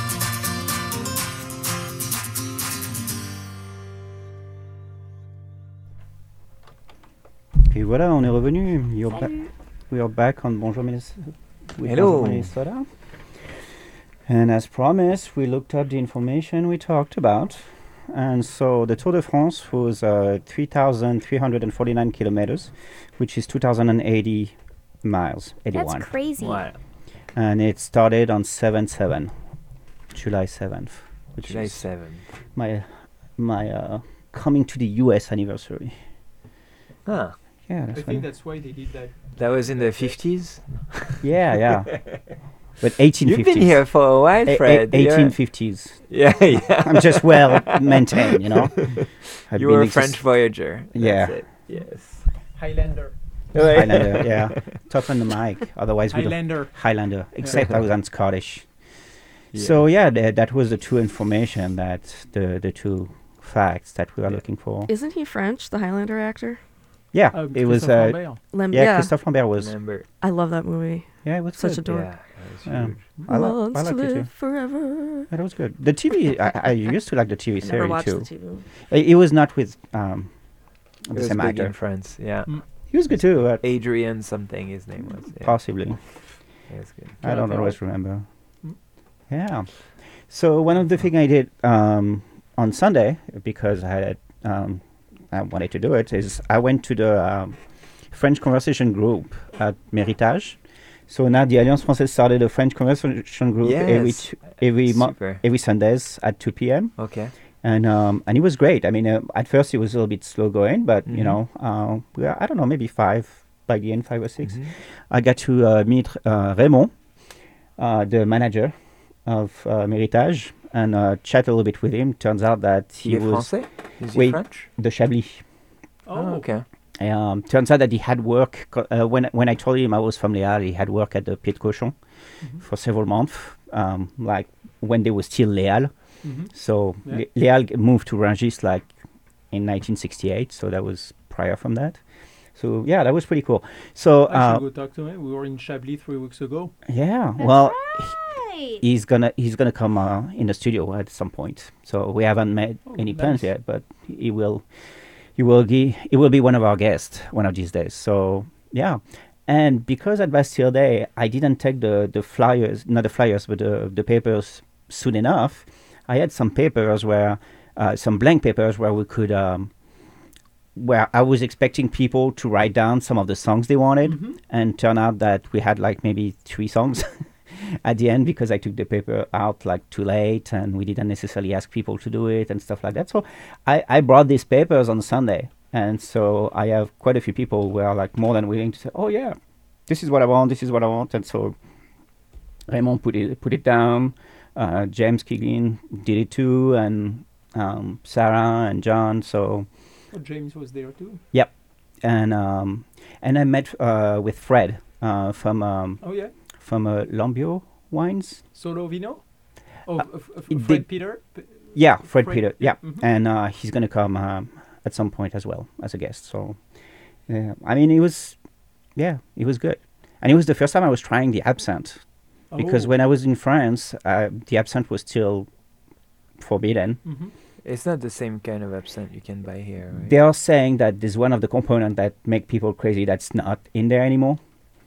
Et voilà, on est revenu. You're ba- Salut. we are back on Bonjour Minnesota. with Hello. Bonjour Minnesota. And as promised, we looked up the information we talked about. And so the Tour de France was uh, three thousand three hundred forty-nine kilometers, which is two thousand eighty miles, eighty-one. That's crazy. Wow. And it started on seven seven, July seventh, which July is seventh. my my uh, coming to the U S anniversary. Huh. Yeah, I that's think funny. that's why they did that. That was in the fifties? Yeah, yeah. But eighteen fifties. You've been here for a while, A- a- Fred. You're- eighteen fifties. Yeah, yeah. I'm just well maintained, you know. I've You been were a exist- French voyager. That's Yeah. it. Yes. Highlander. Highlander, yeah. Toughen the mic. Otherwise, we don't- Highlander. Highlander. Except Yeah. I was on Scottish. Yeah. So yeah, th- that was the two information that the the two facts that we are looking for. Isn't he French, the Highlander actor? Yeah, it was. Christophe Uh, Lambert. Lem- yeah, yeah. Christophe Lambert was. Remember. I love that movie. Yeah, it was Such good. a dork. Yeah, was Yeah. huge. I, li- I Wants liked to it too. live forever. That was good. The T V, I, I used to like the T V I never series watched too. the T V. It, it was not with um, It the was same big actor. in France. Yeah. Mm. He was good too. But Adrian something his name was. Yeah. Possibly. Yeah, it's good. I don't Jonathan always Ross. remember. Mm. Yeah. So one of the things I did um, on Sunday, because I had um, I wanted to do it, is I went to the um, French conversation group at Méritage. So now the Alliance Française started a French conversation group every Yes. t- every mo- Super. every Sundays at two p.m. Okay. And um, and it was great. I mean, uh, at first it was a little bit slow going, but you Mhm. know, uh, we are, I don't know, maybe five by the end, five or 6 Mhm. I got to uh, meet uh, Raymond, uh, the manager of uh, Méritage, and uh, chat a little bit with him. Turns out that he Il est was français? Is he Oui, French? de Chablis. Oh, okay. Um, turns out that he had work co- uh, when when I told him I was from Léal. He had work at the Pied de Cochon Mhm. for several months, um, like when they were still Léal. Mhm. So Yeah. Lé- Léal g- moved to Rungis like in nineteen sixty-eight. So that was prior from that. So yeah, that was pretty cool. So I uh, should go talk to him. We were in Chablis three weeks ago. yeah, well, Right. he's gonna he's gonna come uh, in the studio at some point. So we haven't made Oh, any plans nice. yet, but he will he will be he will be one of our guests one of these days. So yeah, and because at Bastille Day I didn't take the the flyers, not the flyers, but the the papers soon enough. I had some papers where uh, some blank papers where we could. Um, where I was expecting people to write down some of the songs they wanted, Mhm. and turn out that we had like maybe three songs at the end because I took the paper out like too late and we didn't necessarily ask people to do it and stuff like that. So I, I brought these papers on Sunday, and so I have quite a few people who are like more than willing to say, oh yeah, this is what I want, this is what I want. And so Raymond put it put it down, uh, James Keegan did it too, and um, Sarah and John. So Oh, James was there too. yep, and um, and I met uh, with Fred uh, from um, Oh yeah. from uh, Lambio Wines. Solo Vino. Oh, Uh, f- f- it Fred did- Peter. P- Yeah, Fred, Fred- Peter. Yeah, mhm. and uh, he's gonna come um, at some point as well as a guest. So, yeah, I mean, it was, yeah, it was good, and it was the first time I was trying the absinthe, because Oh. when I was in France, uh, the absinthe was still forbidden. Mhm. It's not the same kind of absinthe you can buy here, right? They are saying that there's one of the components that make people crazy that's not in there anymore,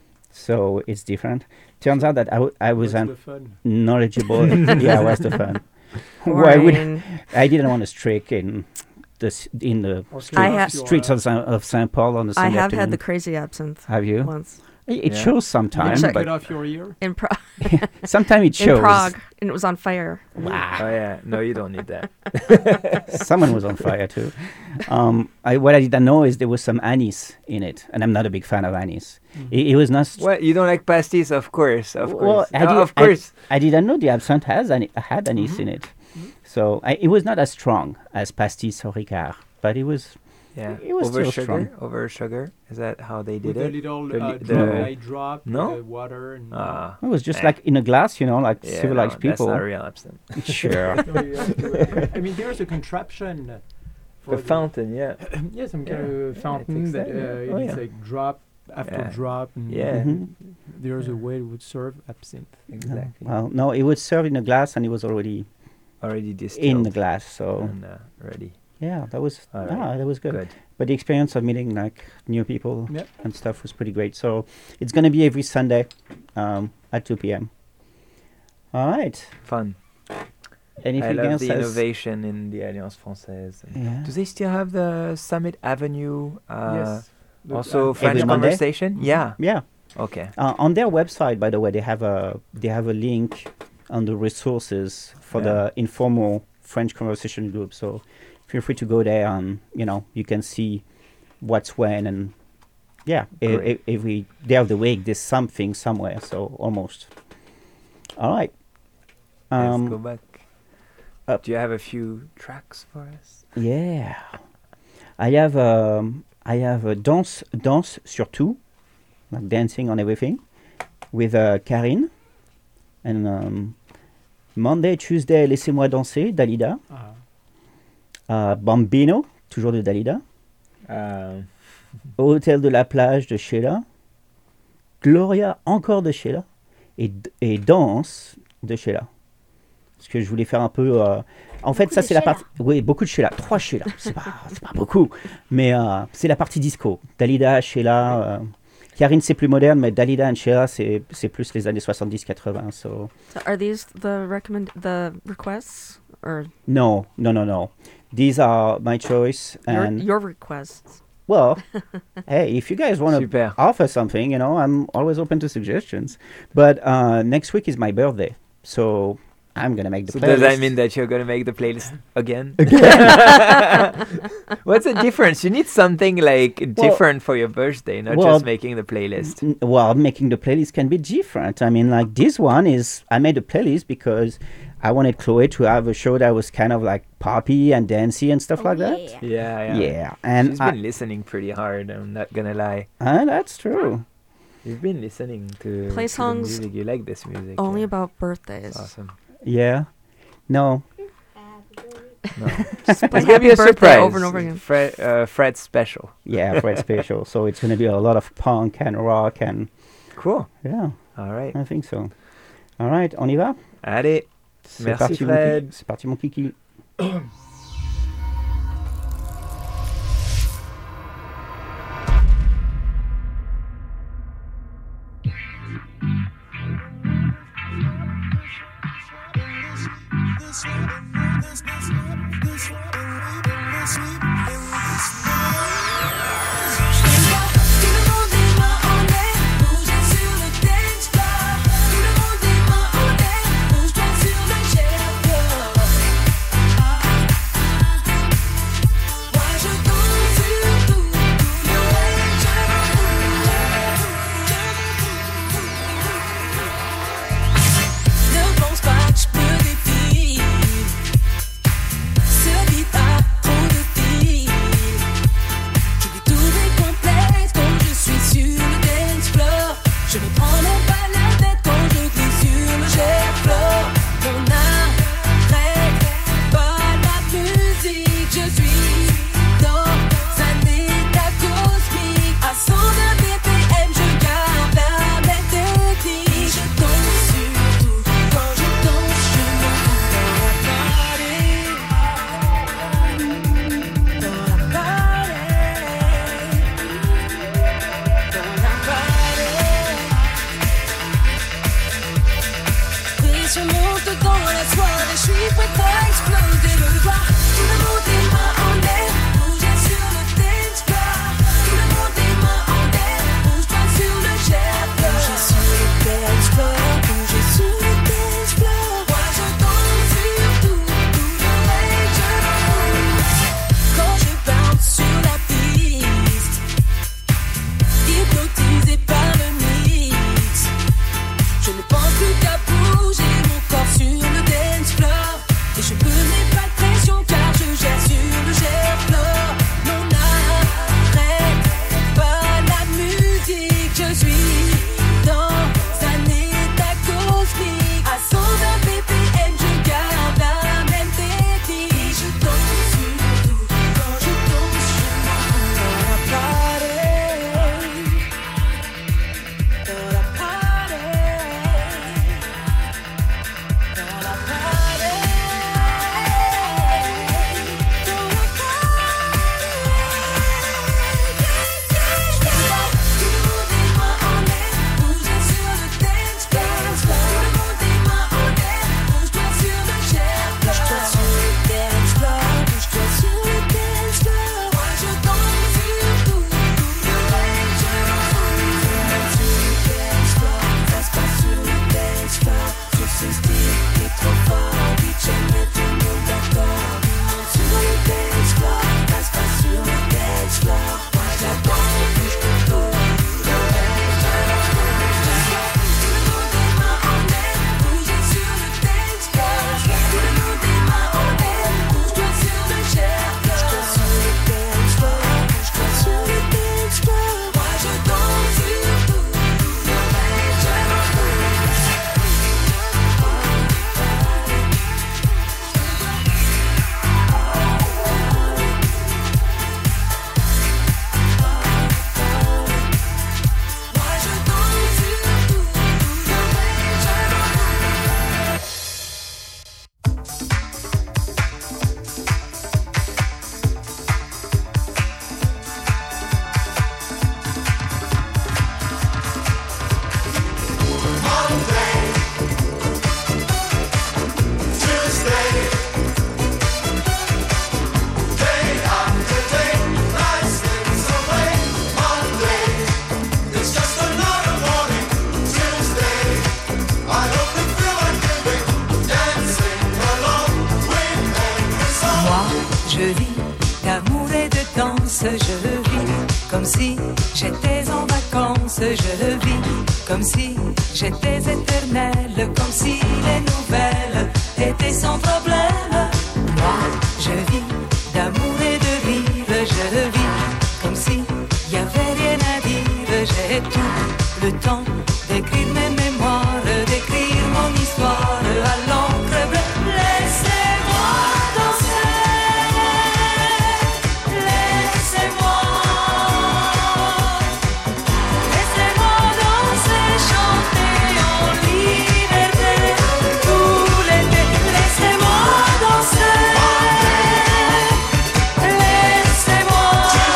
so it's different. Turns out that I, w- I was What's un- the fun? knowledgeable. Yeah, what's the fun? Why would Boring. I didn't want to streak in the s- in the Or street, I ha- streets of Saint, of Saint Paul on the I Sunday have afternoon. had the crazy absinthe Have you? once It, it Yeah. shows You sometimes, check cut but off your ear. in Prague. sometimes it shows. In Prague, and it was on fire. Oh yeah, no, you don't need that. Someone was on fire too. Um, I, what I didn't know is there was some anise in it, and I'm not a big fan of anise. Mm. It, it was not. st- What, you don't like pastis? Of course, of Well, course, I Uh, did- of I- course. I didn't know the absinthe has ani- had anise Mhm. in it, Mhm. so I, it was not as strong as pastis or Ricard, but it was. Yeah, It was over still sugar. strong. Over sugar. Is that how they did With a it? little The uh, li- drop, the- light drop, No? uh, water, and Ah, It was just eh. like in a glass, you know, like yeah, civilized no, people. That's not real absinthe. Sure. No, you have to- I mean, there's a contraption. For The fountain, yeah. yeah, some kind Yeah. of Yeah, fountain it that takes that, uh, yeah. Oh, it's yeah. like drop after Yeah. drop. And Yeah. Mhm. There's a Yeah. way it would serve absinthe. Exactly. Well, no, it was served in a glass, and it was already Already distilled. in the glass. So and uh, ready. yeah, that was All ah, right. that was good. Good. But the experience of meeting like new people Yep. and stuff was pretty great. So it's gonna be every Sunday um, at two p.m. All right. Fun. Anything I love else? the as- innovation in the Alliance Française. And Yeah. Do they still have the Summit Avenue? Uh, yes. The- Also uh, French Every Monday? conversation. Mhm. Yeah. Yeah. Okay. Uh, on their website, by the way, they have a they have a link on the resources for Yeah. the informal French conversation group. So feel free to go there, and you know you can see what's when, and yeah, e- Great. e- every day of the week there's something somewhere. So almost. All right. Let's go Um, back. up. Do you have a few tracks for us? yeah, I have um, I have a danse danse sur tout, like dancing on everything, with uh, Karine, and um, Monday, Tuesday, Laissez-moi danser, Dalida. Ah. Uh, Bambino, toujours de Dalida. Um, Hôtel de la plage de Sheila. Gloria, encore de Sheila. et, et Danse de Sheila. Parce que je voulais faire un peu... Euh... En fait, Beaucoup ça de c'est la Sheila. partie... Oui, beaucoup de Sheila. Trois Sheila. C'est pas, c'est pas beaucoup. Mais euh, c'est la partie disco. Dalida, Sheila... Euh... Karine, c'est plus moderne, mais Dalida et Sheila, c'est, c'est plus les années soixante-dix quatre-vingts. So... So are these the recommend the requests or No, no, no, no. These are my choice. your, And your requests? well, hey, if you guys want to offer something, you know, I'm always open to suggestions. But uh, next week is my birthday, so I'm gonna make the So playlist. does that mean that you're gonna make the playlist again? Again? What's the difference? You need something like Well- different for your birthday, not well, just making the playlist. N- Well, making the playlist can be different. I mean, like this one is, I made a playlist because I wanted Chloe to have a show that was kind of like poppy and dancey and stuff like that. Yeah, yeah. Yeah, and she's I- been listening pretty hard. I'm not gonna lie. Ah, that's true. You've been listening to, Play to the songs music. You like this music. Only yeah. about birthdays. That's awesome. Yeah. No. No. Just play It's gonna be Happy a Birthday surprise. over and over again. Fred, uh, Fred's special. Yeah, Fred Special. So it's going to be a lot of punk and rock and... Cool. Yeah. All right. I think so. All right, on y va? Allez. C'est Merci, parti, mon Fred. kiki. C'est parti, mon kiki. Ne pense pas que je peux défier. Ce beat a trop de filles. Je vis d'amour et de danse, je vis comme si j'étais en vacances, je vis comme si j'étais éternelle, comme si les nouvelles étaient sans problème. Moi, je vis d'amour et de rire, je vis comme si y avait rien à dire. J'ai tout le temps d'écrire mes mémoires, d'écrire mon histoire à l'encre bleue. Laissez-moi danser, laissez-moi, laissez-moi danser, chanter en liberté tout l'été. Laissez-moi danser, laissez-moi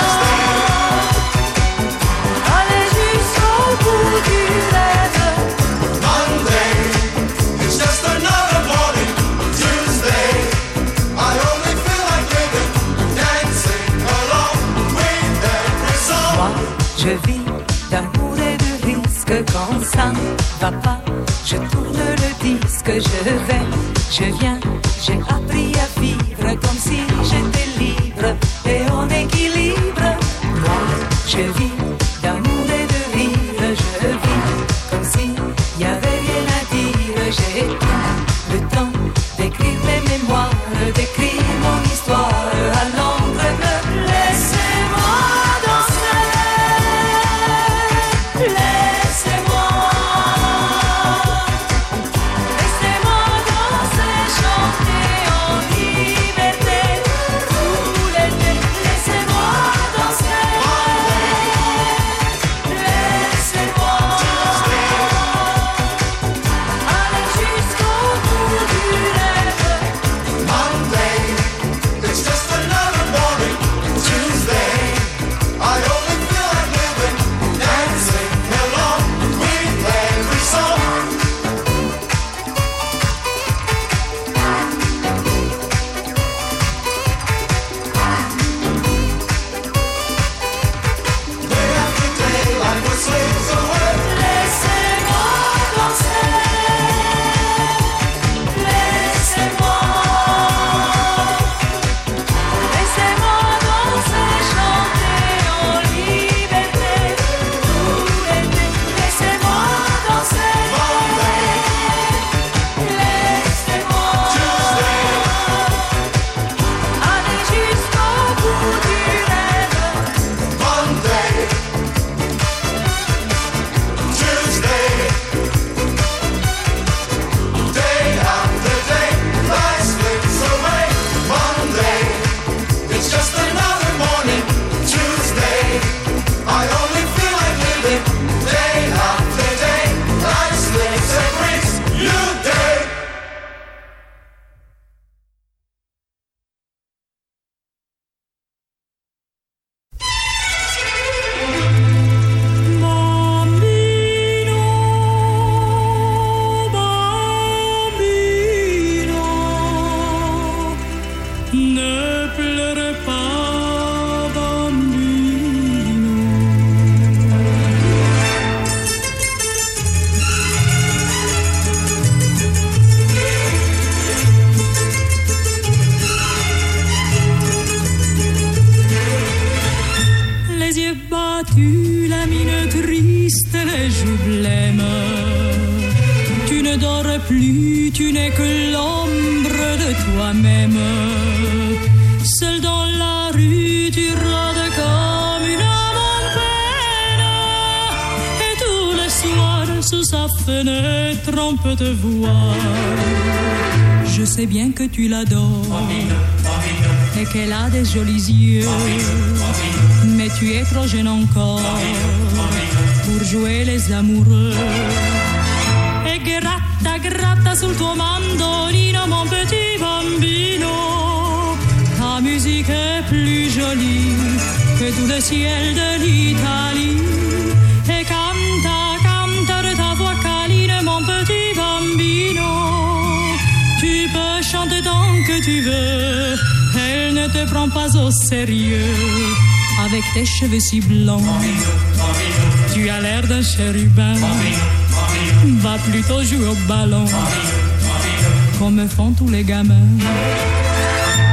aller jusqu'au bout du rêve. Monday, it's just another morning. Tuesday, I only feel like living, dancing along with every song. Moi, je vis d'amour et de risque. Quand ça ne va pas, je tourne le disque. Je vais, je viens, j'ai appris à vivre comme si j'étais libre et en équilibre. Moi, je vis d'amour et de rire. Je vis comme si y avait rien à dire. J'ai tout le temps d'écrire mes mémoires, d'écrire mon histoire à l'encre bleue. Laissez-moi danser, laissez-moi, laissez-moi danser, chanter en liberté tout l'été. Laissez-moi danser, laissez-moi aller jusqu'au bout du rêve. Monday, it's just another morning. Tuesday, I only feel like living, dancing along with every song. Day after day, life was slips away. Laissez-moi danser, laissez-moi, laissez-moi danser, chanter en liberté tout l'été. Laissez-moi danser, laissez-moi aller jusqu'au bout du rêve. Monday, Tuesday, day after day, life slips away. Monday, it's just another morning. Tuesday, I only feel like living. Day after day, life slips and brings new day. Ne pleure pas, bambino. Les yeux battus, la mine triste, les joues blêmes. Tu ne dors plus, tu n'es que l'ombre de toi-même. Seul dans la rue, tu rôdes comme une âme en peine. Et tous les soirs, sous sa fenêtre, on peut te voir. Je sais bien que tu l'adores et qu'elle a des jolis yeux. Mais tu es trop jeune encore pour jouer les amoureux. E gratta, gratta sul tuo mandolino, mon petit bambino. Ta musique est plus jolie que tout le ciel de l'Italie. Et canta, canta de ta voix câline, mon petit bambino. Tu peux chanter tant que tu veux, elle ne te prend pas au sérieux. Avec tes cheveux si blancs, tu as l'air d'un chérubin. Va plutôt jouer au ballon, comme font tous les gamins.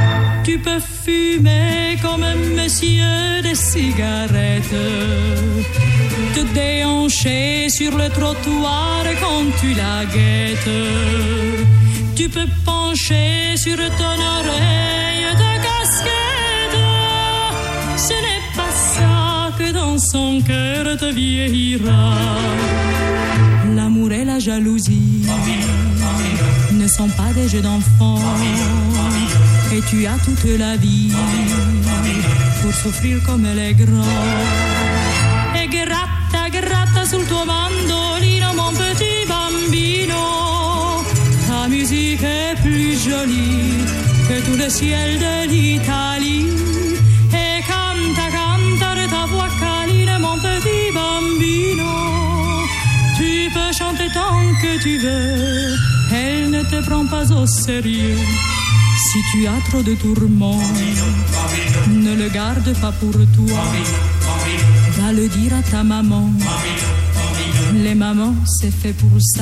Tu peux fumer comme un monsieur des cigarettes, te déhancher sur le trottoir quand tu la guettes. Tu peux pencher sur ton oreille de casquette. Ce n'est pas ça que dans son cœur te vieillira. L'amour et la jalousie ne sont pas des jeux d'enfants. Et tu as toute la vie pour souffrir comme les grands. E gratta, gratta sul tuo mandolino, mon petit bambino. Ta musique est plus jolie que tout le ciel de l'Italie. E canta, canta de ta voix câline, mon petit bambino. Tu peux chanter tant que tu veux, elle ne te prend pas au sérieux. Si tu as trop de tourments, ne le garde pas pour toi. Va le dire à ta maman. Les mamans, c'est fait pour ça.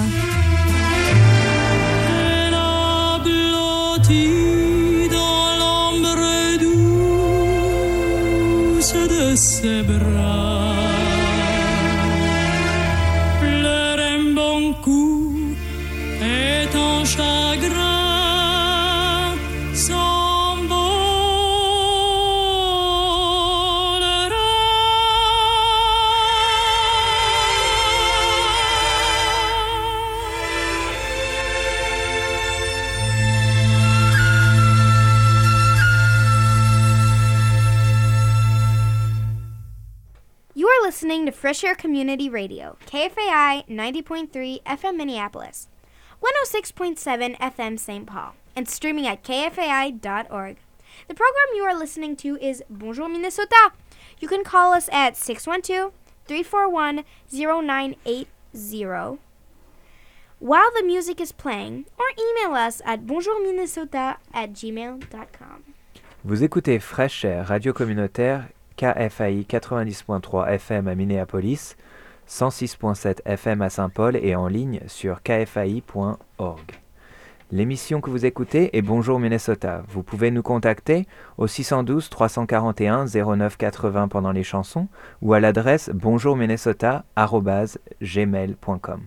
Elle a blotti dans l'ombre douce de ses bras. Pleure un bon coup et ton chagrin. Listening to Fresh Air Community Radio, K F A I ninety point three F M Minneapolis, one oh six point seven F M Saint Paul, and streaming at K F A I dot org. The program you are listening to is Bonjour Minnesota. You can call us at six one two, three four one, zero nine eight zero while the music is playing, or email us at bonjourminnesota at gmail dot com. Vous écoutez Fresh Air, radio communautaire K F A I quatre-vingt-dix point trois F M à Minneapolis, cent six point sept F M à Saint-Paul et en ligne sur K F A I point org. L'émission que vous écoutez est Bonjour Minnesota. Vous pouvez nous contacter au six un deux, trois quatre un, zéro neuf quatre-vingts pendant les chansons ou à l'adresse bonjourminnesota arobase gmail point com.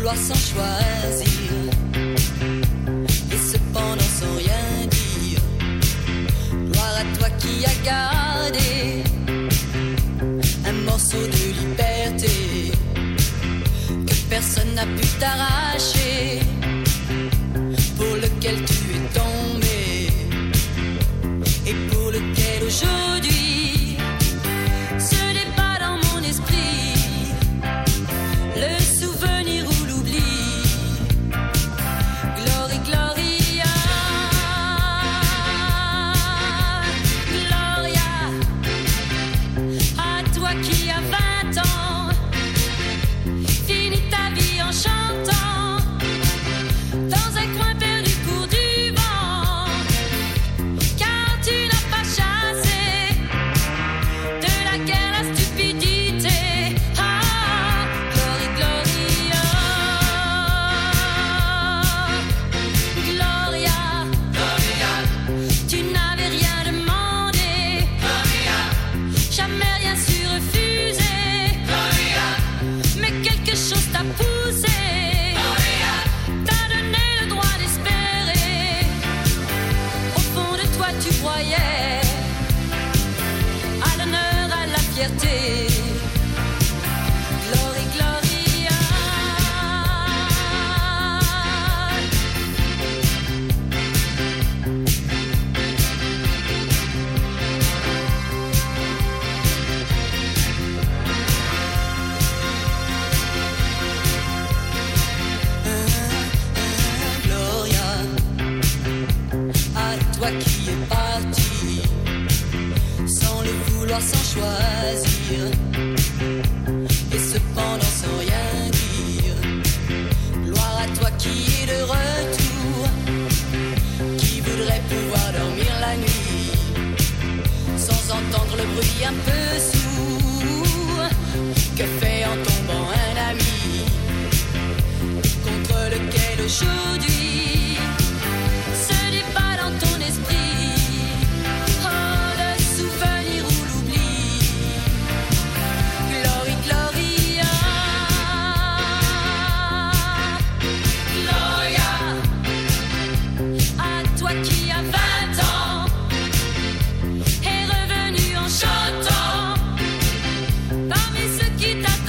vouloir sans choisir, et cependant sans rien dire. Gloire à toi qui as gardé un morceau de liberté que personne n'a pu t'arracher, pour lequel tu es tombé et pour lequel aujourd'hui ce n'est pas dans mon esprit le souvenir ou l'oubli. Glory, Gloria, Gloria, à toi qui as vingt ans, fini ta vie en chantant dans un coin perdu court du vent, car tu n'as pas chassé de la guerre la stupidité. Ah, Glory, Gloria, Gloria, Gloria, tu n'avais rien demandé, Gloria, jamais rien su refuser, Gloria, mais quelque chose t'a poussé, Gloria, t'a donné le droit d'espérer. Au fond de toi tu croyais à l'honneur, à la fierté. Glory, Gloria, Gloria, à toi qui es parti sans le vouloir, sans choisir, et cependant sans rien dire. Gloire à toi qui es de retour, qui voudrait pouvoir dormir la nuit sans entendre le bruit un peu sourd que fait en tombant un ami, contre lequel aujourd'hui ce n'est pas dans ton esprit. Oh, le souvenir ou l'oubli. Glory, Gloria, Gloria, à toi qui as vingt ans, est revenu en chantant parmi ceux qui t'attendent.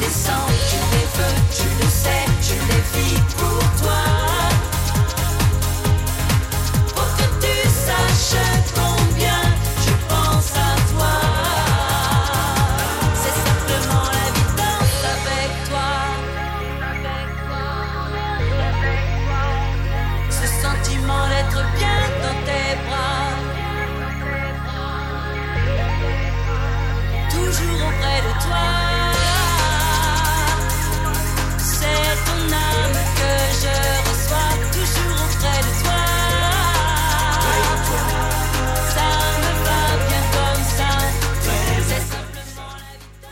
les sens, je les veux, tu le sais, je les vis pour toi. Pour que tu saches combien je pense à toi. C'est simplement la vie danse avec toi. Ce sentiment d'être bien dans tes bras. Toujours auprès de toi. C'est ton âme que je reçois. Toujours auprès de toi. Ça me va bien comme ça. C'est simplement la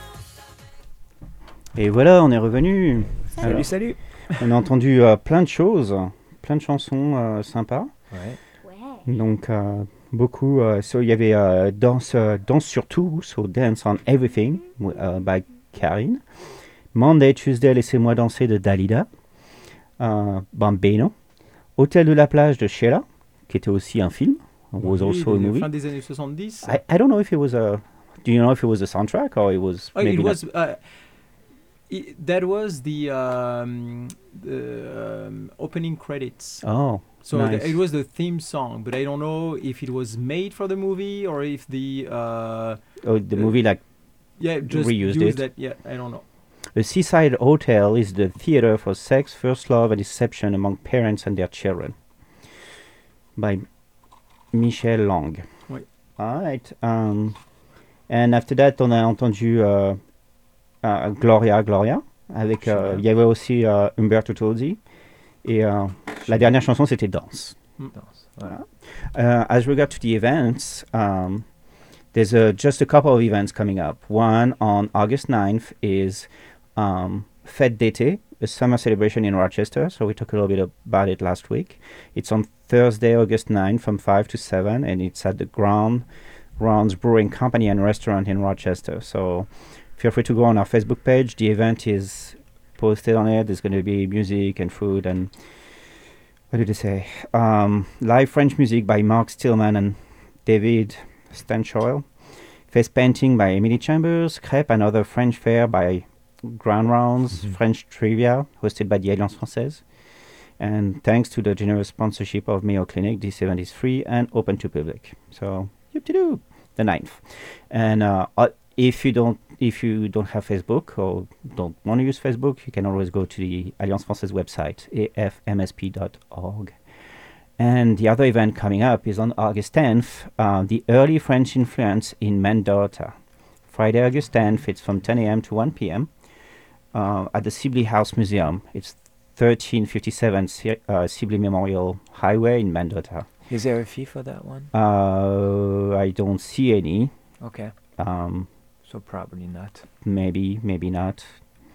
vie. Et voilà, on est revenu. Salut, Alors, salut. On a entendu euh, plein de choses, plein de chansons euh, sympas. Ouais. Donc, euh, beaucoup. Euh, so, il y avait euh, Danse, euh, Danse sur tout, so Dance on Everything, uh, by Karine. Monday, Tuesday, Laissez-moi danser de Dalida. Uh, Bambino. Hôtel de la plage de Sheila, qui était aussi un film. Was Oui, also a de- movie. fin des années soixante-dix. I, I don't know if it was a. Do you know if it was a soundtrack or it was Oh, maybe it not? was. Uh, it, that was the, um, the um, opening credits. Oh, so nice. the, it was the theme song, but I don't know if it was made for the movie or if the. Uh, Oh, the movie like yeah, just reused used it. that. Yeah, I don't know. A Seaside Hotel is the theater for sex, first love, and deception among parents and their children. By Michel Lang. Oui. All right. Um, and after that, on a entendu uh, uh, Gloria, Gloria. Avec, euh, il y avait aussi uh, Umberto Tozzi. Et uh, la dernière chanson, c'était Danse. Danse, voilà. Uh, as regard to the events, um, there's uh, just a couple of events coming up. One on August ninth is um, Fête d'été, a summer celebration in Rochester. So we talked a little bit about it last week. It's on Thursday, August ninth from five to seven, and it's at the Ground Rounds Brewing Company and Restaurant in Rochester. So feel free to go on our Facebook page. The event is posted on it. There's going to be music and food and what did they say? Um, live French music by Mark Stillman and David Stanchoil. Face painting by Emily Chambers. Crêpe, another French fair by Ground Rounds. Mm-hmm. French trivia hosted by the Alliance Française. And thanks to the generous sponsorship of Mayo Clinic, this event is free and open to public. So, yip to do the ninth. And uh, uh, if you don't if you don't have Facebook or don't want to use Facebook, you can always go to the Alliance Française website, a f m s p dot org. And the other event coming up is on August tenth, uh, the Early French Influence in Mendota. Friday, August tenth, it's from ten a.m. to one p.m. Uh, at the Sibley House Museum. It's thirteen fifty-seven Si- uh, Sibley Memorial Highway in Mendota. Is there a fee for that one? Uh, I don't see any. Okay. Um, So probably not. maybe, maybe not.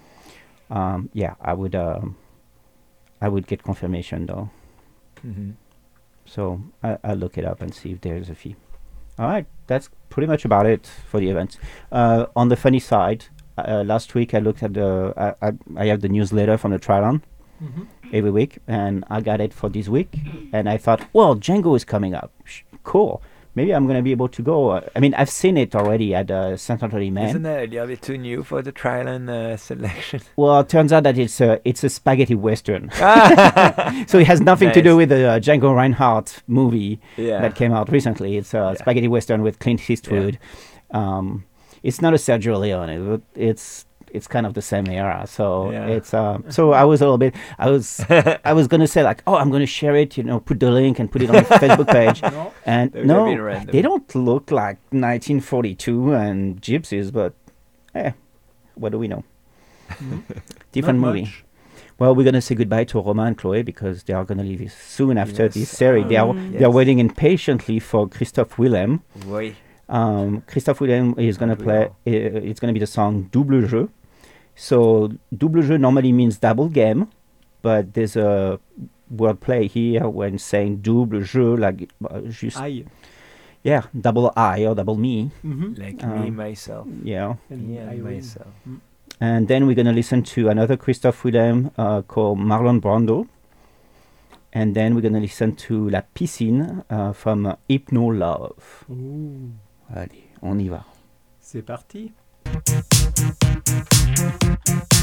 Um, yeah, I would. Um, I would get confirmation though. Mm-hmm. So I, I'll look it up and see if there's a fee. All right, that's pretty much about it for the events. Uh, on the funny side, uh, last week I looked at the. I, I, I have the newsletter from the Trilon Mhm. every week, and I got it for this week. And I thought, well, Django is coming up. Sh- cool. Maybe I'm gonna be able to go. Uh, I mean, I've seen it already at uh, Saint Anthony Man. Isn't that a little bit too new for the Trilon uh, selection? Well, it turns out that it's a it's a spaghetti western, so it has nothing to do Nice. with the uh, Django Reinhardt movie Yeah. that came out recently. It's a spaghetti western with Clint Eastwood. Um, it's not a Sergio Leone, but it's it's kind of the same era. So Yeah. it's um, so I was a little bit I was I was gonna say like, oh, I'm gonna share it, you know, put the link and put it on the Facebook page. No. And That would have been no, random. they don't look like nineteen forty-two and gypsies, but eh, what do we know? Different Not movie. much. Well, we're gonna say goodbye to Romain and Chloé because they are gonna leave us soon after Yes. this series. They are Mm. they are Yes. waiting impatiently for Christophe Willem. Oui. Um, Christophe Willem is gonna We play. are. Uh, it's gonna be the song Double Jeu. So double jeu normally means double game, but there's a word play here when saying double jeu, like uh, just Aïe. yeah, double I or double me. Mhm. Like me, Um, myself. Yeah. And Me and Irene. myself. And then we're going to listen to another Christophe Willem uh, called Marlon Brando. And then we're going to listen to La Piscine uh, from uh, Hypno Love. Ouh, Allez, on y va. c'est parti.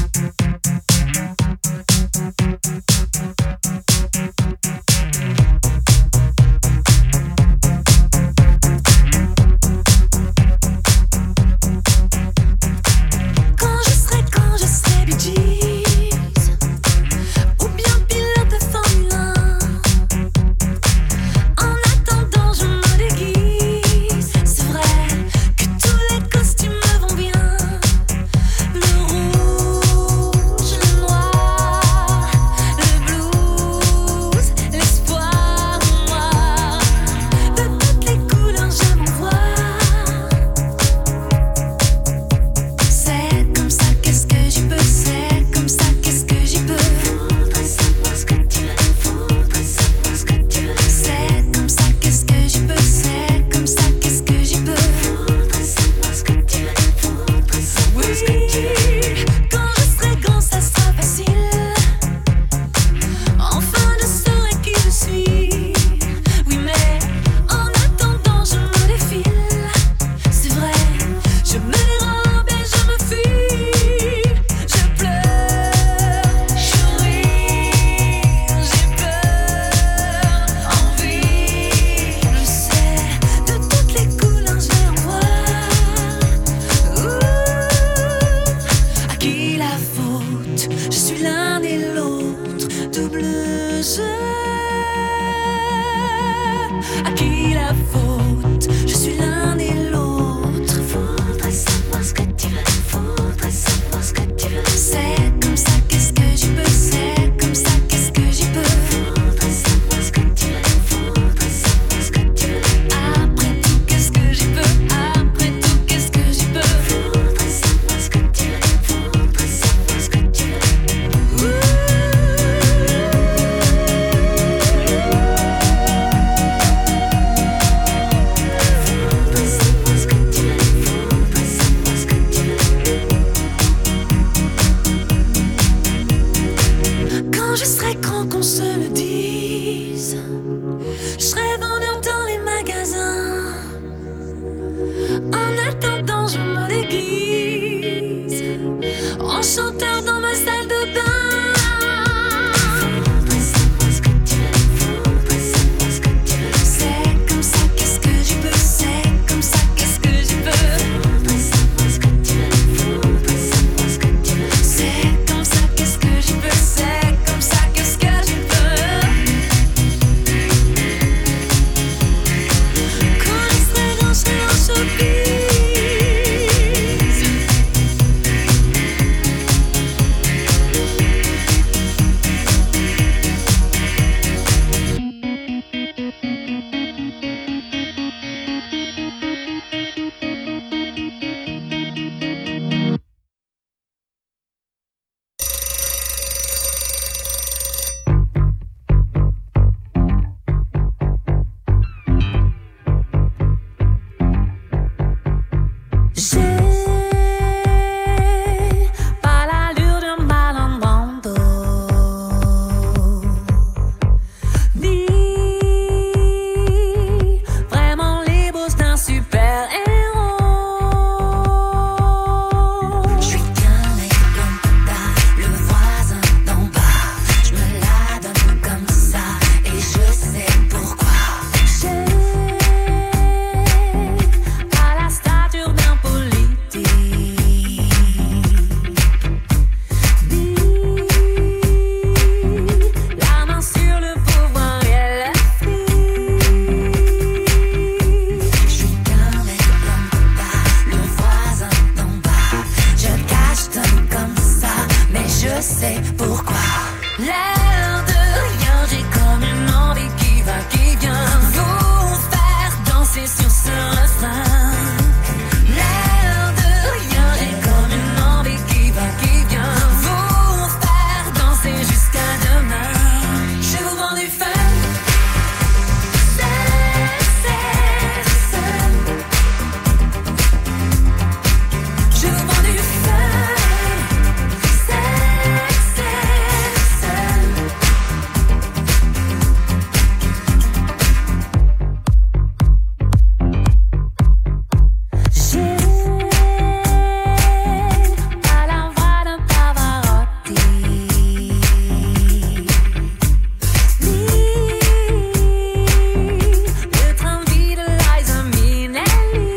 Je... À qui la faute? Je suis l'un et l'autre. Faudrait savoir ce que tu veux. Faudrait savoir ce que tu veux. C'est comme ça, qu'est-ce que j'y peux? C'est comme ça, qu'est-ce que j'y peux? Faudrait savoir ce que tu veux. Faudrait savoir ce que tu veux. Après tout, qu'est-ce que j'y peux? Après tout, qu'est-ce que j'y peux? Faudrait savoir ce que tu veux. Faudrait savoir ce que tu veux. Quand je serai grand, qu'on se le dise, je serai vendeur dans les magasins. En attendant, je me déguise en chanteur dans ma salle de bain. Faudrait savoir ce que tu veux. Faudrait savoir ce que tu veux. C'est comme ça, qu'est-ce que j'y peux? C'est comme ça, qu'est-ce que j'y peux? Faudrait savoir ce que tu veux. Faudrait savoir ce que tu veux. C'est comme ça, qu'est-ce que j'y peux? C'est comme ça, qu'est-ce que j'y peux? Quand je serai grand, je serai en showbiz. J'ai pas l'allure d'un Marlon Brando, ni vraiment les bosses d'un super-héros. Je suis qu'un mec lambda, le voisin d'en bas. Je me la donne comme ça et je sais pourquoi. J'ai pas la stature d'un politique, la main sur le pauvre réel fille. Je suis qu'un mec lambda, le voisin d'en bas. Je cache donne comme ça, mais je sais pourquoi. L'air de rien, j'ai comme une envie qui va, qui vient vous faire danser sur ce refrain. L'air de rien, j'ai comme une envie qui va, qui vient vous faire danser jusqu'à demain. Je vous vends du fun. C'est, c'est, c'est. Je vous vends du fun. C'est, c'est, c'est. J'ai pas la voix d'un Pavarotti, ni le train de vie de Liza Minnelli.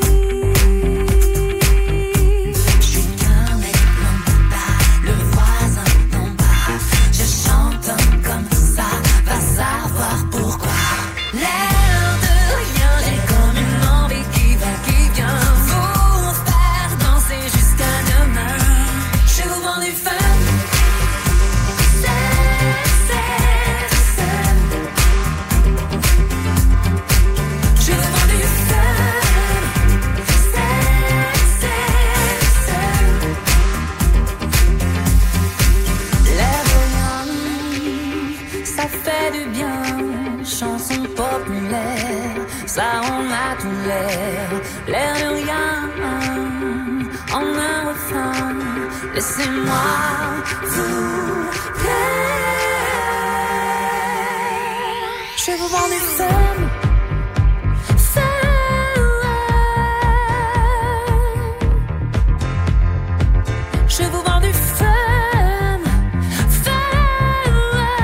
Je suis qu'un mec lambda, le voisin d'en bas. Je chante comme ça, va savoir pourquoi. L'air de rien, j'ai comme une envie qui va, qui vient vous faire danser jusqu'à demain. Je vous vends du fun. C'est, c'est, c'est. Je vous vends du fun. C'est, c'est, c'est. L'air de rien, ça fait du bien. Chanson populaire, ça on a tout l'air. L'air de rien, en un refrain. Laissez-moi vous plaire. Je vous vends du fun. Je vous vends du fun. Fun.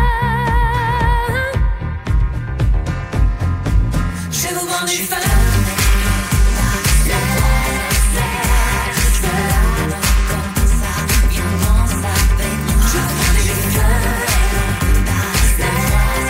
Je vous vends du fun. Je vous vends du fun.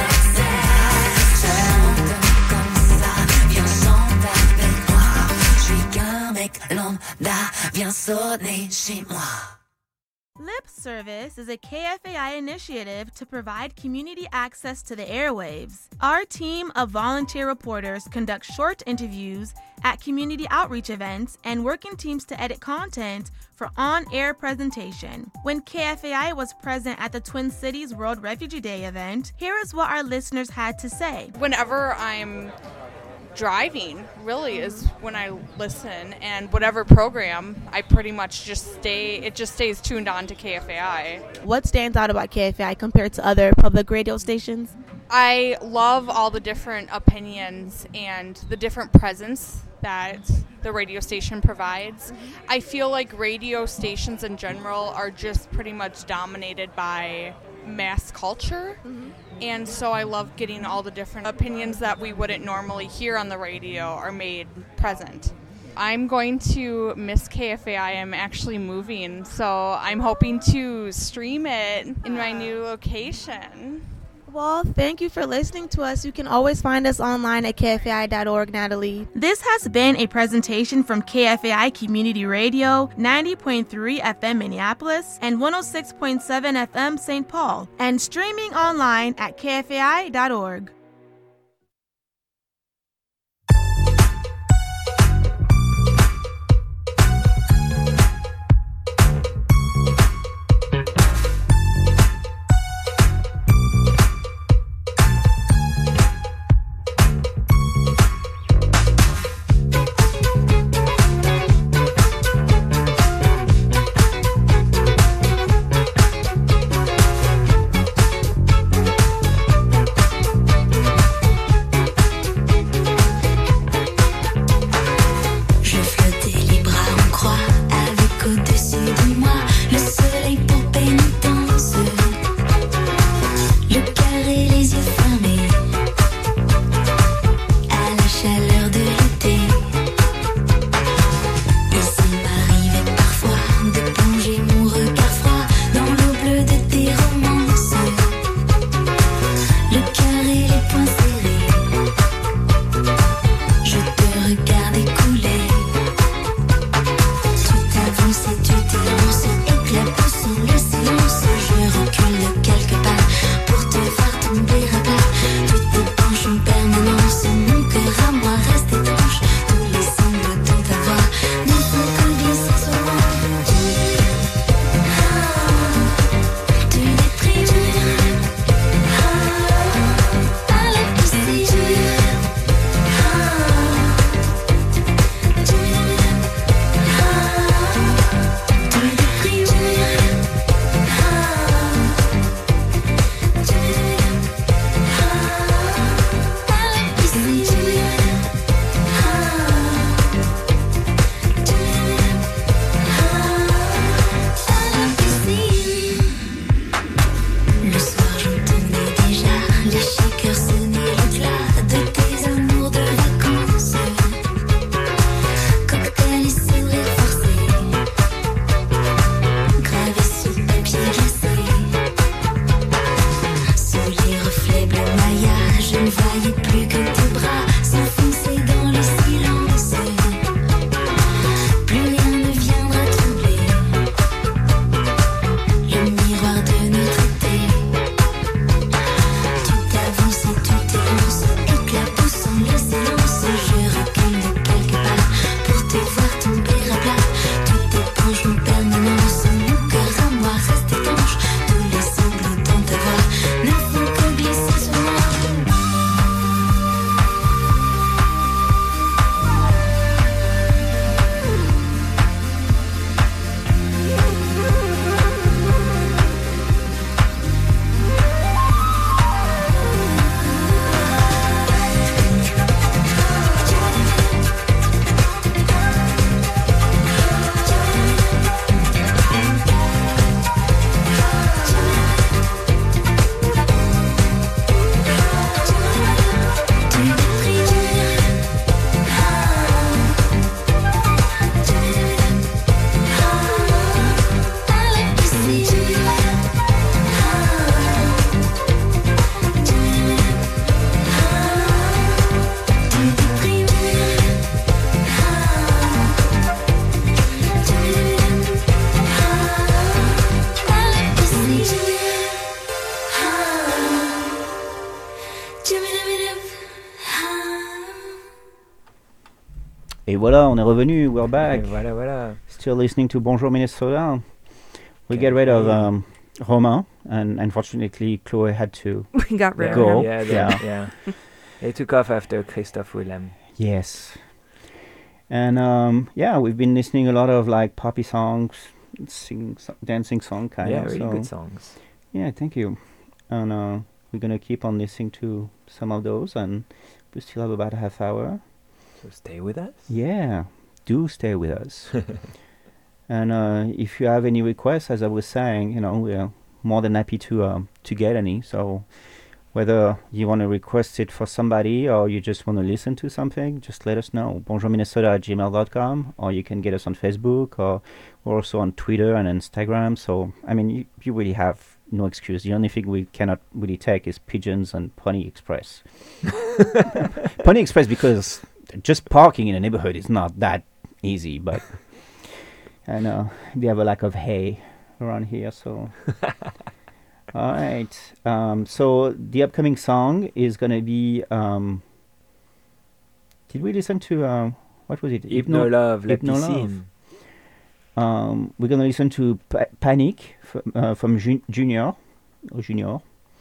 chez moi. Lip Service is a K F A I initiative to provide community access to the airwaves. Our team of volunteer reporters conduct short interviews at community outreach events and work in teams to edit content for on-air presentation. When K F A I was present at the Twin Cities World Refugee Day event, here is what our listeners had to say. Whenever I'm driving really is when I listen, and whatever program, I pretty much just stay, it just stays tuned on to K F A I. What stands out about K F A I compared to other public radio stations? I love all the different opinions and the different presence that the radio station provides. I feel like radio stations in general are just pretty much dominated by mass culture. Mm-hmm. And so I love getting all the different opinions that we wouldn't normally hear on the radio are made present. I'm going to miss K F A I. I'm actually moving, so I'm hoping to stream it in my new location. Well, thank you for listening to us. You can always find us online at K F A I dot org, Natalie. This has been a presentation from K F A I Community Radio, ninety point three F M Minneapolis and one oh six point seven F M Saint Paul, and streaming online at K F A I dot org. Et voilà, on est revenu, we're back. Et voilà, voilà. Still listening to Bonjour Minnesota. We get rid of um, Romain, and unfortunately, Chloe had to We got rid go. of him. Yeah, yeah. yeah. He took off after Christophe Willem. Yes. And um, yeah, we've been listening a lot of like poppy songs, sing, so- dancing song kind Yeah, of. really so good songs. Yeah, thank you. And uh, we're gonna keep on listening to some of those, and we still have about a half hour. So stay with us. Yeah, do stay with us. And uh, if you have any requests, as I was saying, you know, we're more than happy to um, to get any. So whether you want to request it for somebody or you just want to listen to something, just let us know. bonjour minnesota at gmail dot com, or you can get us on Facebook, or we're also on Twitter and Instagram. So, I mean, you, you really have no excuse. The only thing we cannot really take is pigeons and Pony Express. Pony Express, because just parking in a neighborhood is not that easy, but I know they have a lack of hay around here, so... All right. Um, so the upcoming song is going to be... Um, did we listen to... Uh, what was it? Hypno Love, La Hypno Love. Piscine. Um, we're going to listen to pa- Panic from, uh, from Jun- Junior. Or Junior.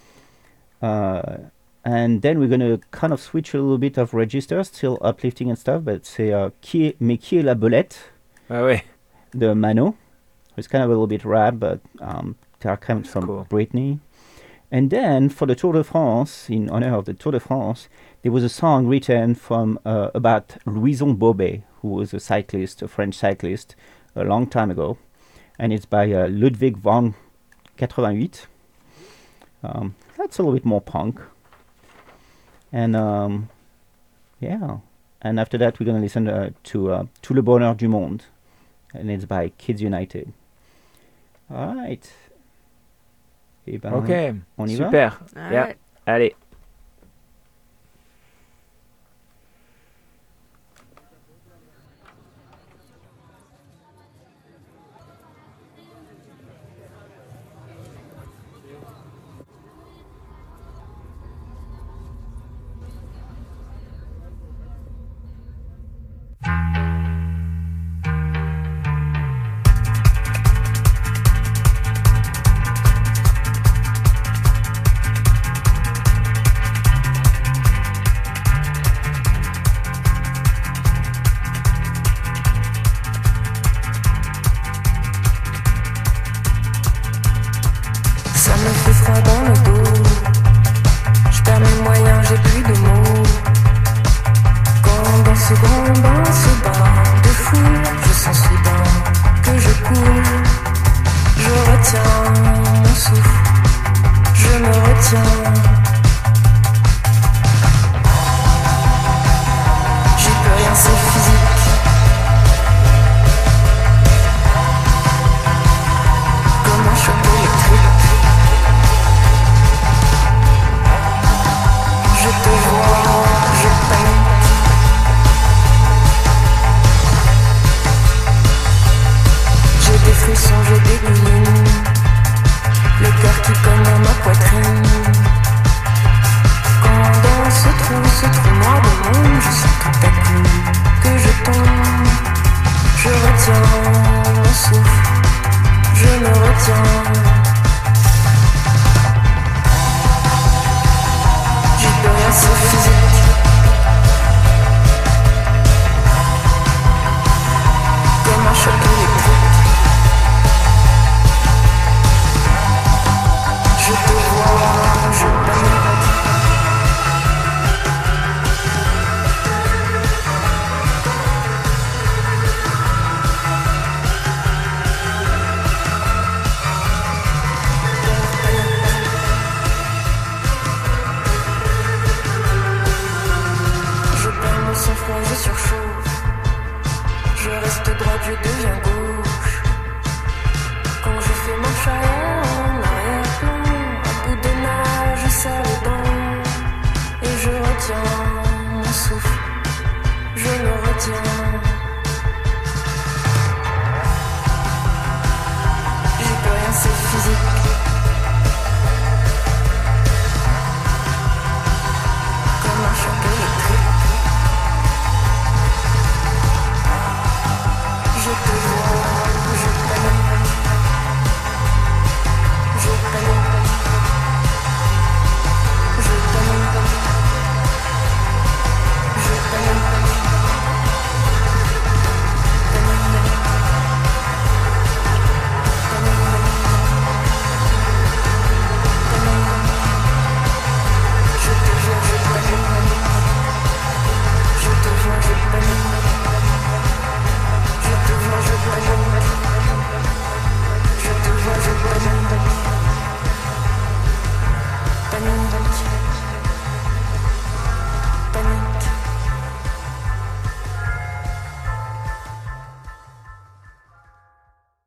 Uh, and then we're going to kind of switch a little bit of register, still uplifting and stuff, but c'est uh, qui est, Mais qui est la belette? Ah ouais. The Mano. It's kind of a little bit rap, but um, they are coming That's from cool. Britney. And then for the Tour de France, in honor of the Tour de France, there was a song written from uh, about Louison Bobet, who was a cyclist, a French cyclist, a long time ago. And it's by uh, Ludwig von eighty-eight. Um, that's a little bit more punk. And um, yeah. And after that, we're going to listen uh, to uh, Tout le bonheur du monde. And it's by Kids United. All right. Eh ben, Ok, on y super. va? Yeah. Alright. Allez. Ça me fait froid dans le dos. Je perds mes moyens, j'ai plus de mots. Quand dans ce grand bain, ce bain de foule, je sens soudain que je coule. Je retiens mon souffle, je me retiens. J'y peux rien, c'est physique. Comme un choc électrique. Je te vois, je panique. J'ai des frissons, j'ai des goulines. Le cœur qui cogne dans ma poitrine. Quand dans ce trou, ce trou noir de monde, je sens tout à coup que je tombe. Je retiens mon souffle, je me retiens. J'y peux rien, c'est physique. Comme un choc électrique. Je te vois, je panique. Je perds mon sang-froid, je surchauffe. Je reste droite, je deviens gauche. Quand je fais marche arrière en arrière-plan, à bout de nage, je serre les dents. Et je retiens mon souffle, je le retiens. J'y peux rien, c'est physique. Comme un choc électrique.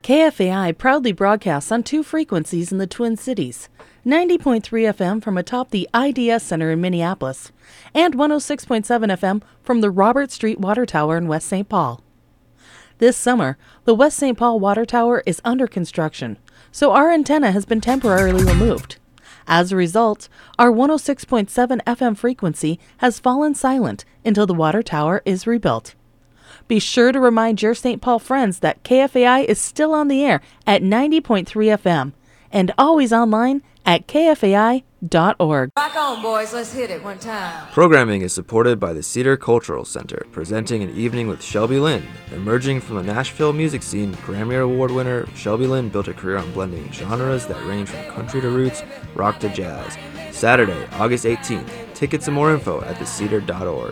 K F A I proudly broadcasts on two frequencies in the Twin Cities, ninety point three F M from atop the I D S Center in Minneapolis, and one oh six point seven F M from the Robert Street Water Tower in West Saint Paul. This summer, the West Saint Paul Water Tower is under construction, so our antenna has been temporarily removed. As a result, our one oh six point seven F M frequency has fallen silent until the water tower is rebuilt. Be sure to remind your Saint Paul friends that K F A I is still on the air at ninety point three F M and always online at K F A I dot org. Rock on, boys. Let's hit it one time. Programming is supported by the Cedar Cultural Center, presenting an evening with Shelby Lynn. Emerging from the Nashville music scene, Grammy Award winner Shelby Lynn built a career on blending genres that range from country to roots, rock to jazz. Saturday, August eighteenth. Tickets and more info at the cedar dot org.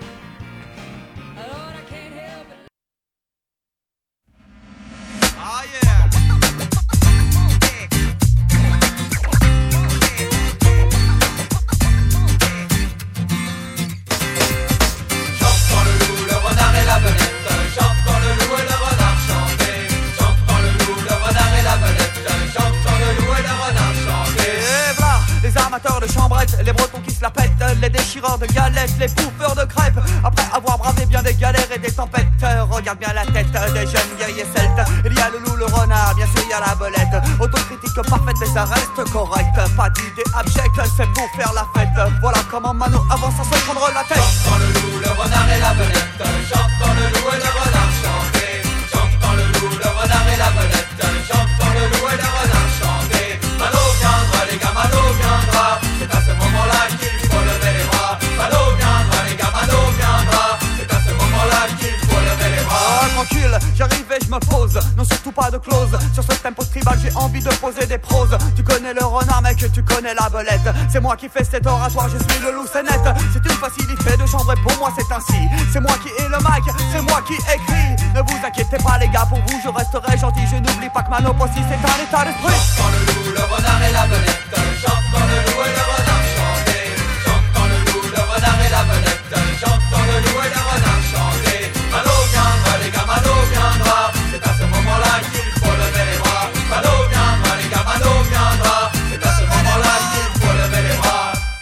De chambrettes, les bretons qui se la pètent, les déchireurs de galettes, les bouffeurs de crêpes. Après avoir bravé bien des galères et des tempêtes, regarde bien la tête des jeunes guerriers celtes. Il y a le loup, le renard, bien sûr il y a la belette. Autocritique parfaite mais ça reste correct. Pas d'idée abjecte, c'est pour faire la fête. Voilà comment Mano avance sans se prendre la tête. J'entends le loup, le renard et la belette. J'entends le loup et le renard chanter. J'entends le loup, le renard et la belette. J'entends le loup et le renard chanter. Mano viendra les gars, Mano viendra. C'est à ce moment-là qu'il faut lever les bras. Mano viendra les gars, Mano viendra. C'est à ce moment-là qu'il faut lever les bras. Ah, tranquille, j'arrive et je me pose. Non, surtout pas de close. Sur ce tempo tribal, j'ai envie de poser des proses. Tu connais le renard, mec, tu connais la belette. C'est moi qui fais cet oratoire, je suis le loup, c'est net. C'est une facilité de chambrer, pour moi c'est ainsi. C'est moi qui ai le mic, c'est moi qui écris. Ne vous inquiétez pas les gars, pour vous je resterai gentil. Je n'oublie pas que Mano aussi c'est un état d'esprit. J'entends le loup, le renard et la belette. J'entends le loup et le renard chanter. J'entends le loup, le renard et la belette. J'entends le loup et le renard chanter. Mano viendra les gars, Mano viendra. C'est à ce moment-là qu'il faut lever les bras. Mano viendra les gars, Mano viendra. C'est à ce moment-là qu'il faut lever les bras.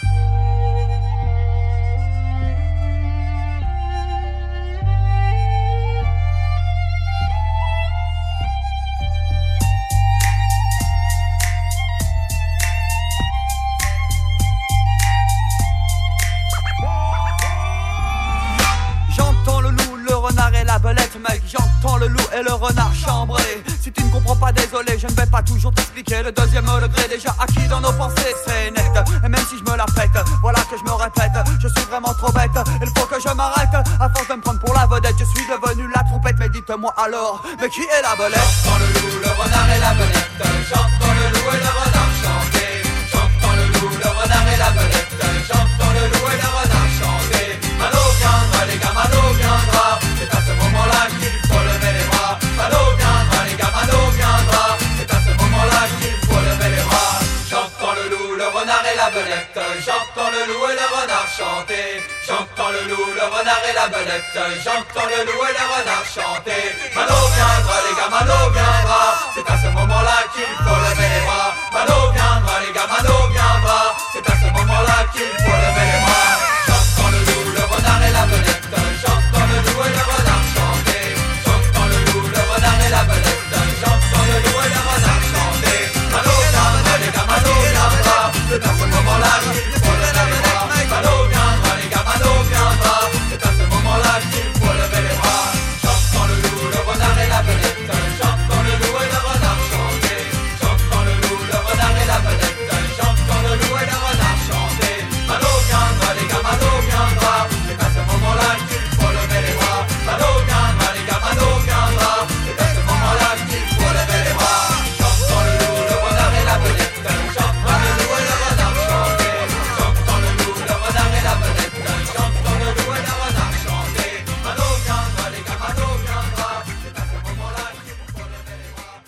La belette mec, j'entends le loup et le renard chambré. Si tu ne comprends pas, désolé, je ne vais pas toujours t'expliquer. Le deuxième degré déjà acquis dans nos pensées, c'est net. Et même si je me la pète, voilà que je me répète. Je suis vraiment trop bête, il faut que je m'arrête. À force de me prendre pour la vedette, je suis devenu la trompette. Mais dites-moi alors, mais qui est la belette? J'entends le loup, le renard et la belette. J'entends le loup et le renard chanter. J'entends le loup, le renard et la belette. J'entends le loup et le renard chanter. Mano viendra les gars, Mano viendra. C'est à ce moment-là qu'il faut lever les bras. Mano viendra les gars, Mano viendra. C'est à ce moment-là qu'il faut lever les bras. J'entends le loup, le renard et la belette. J'entends le loup et le renard chanter. J'entends le loup, le renard et la belette. J'entends le loup et le renard chanter. Mano viendra les gars, Mano viendra. C'est à ce moment-là qu'il faut lever les bras. Mano viendra les gars, Mano viendra. C'est à ce moment-là qu'il faut lever les bras. J'entends le loup, le renard et la belette. J'entends le loup et le renard chanter. J'entends le loup, le renard et la belette. J'entends le loup et le renard chanter. Mano viendra les gars, Mano viendra. C'est à ce moment-là qu'il faut lever les bras. Mano viendra les gars, Mano viendra. C'est à ce moment-là qu'il faut lever les bras. J'entends le loup, le renard et la belette. J'entends le loup et le renard chanter. J'entends le loup, le renard et la belette. J'entends le loup et le renard chanter. Mano viendra les gars, Mano viendra. C'est à ce moment-là qu'il faut lever les bras. Mano viendra les gars, Mano viendra. C'est à ce moment-là qu'il faut lever les bras. J'entends le loup, le renard et la belette. J'entends le loup et le renard chanter. J'entends le loup, le renard et la belette. J'entends le loup et le renard chanter. Mano viendra les gars, Mano viendra. C'est à ce moment-là qu'il faut lever les bras.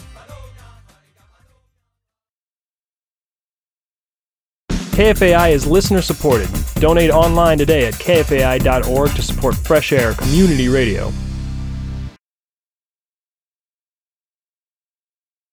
K F A I is listener supported. Donate online today at K F A I dot org to support Fresh Air Community Radio.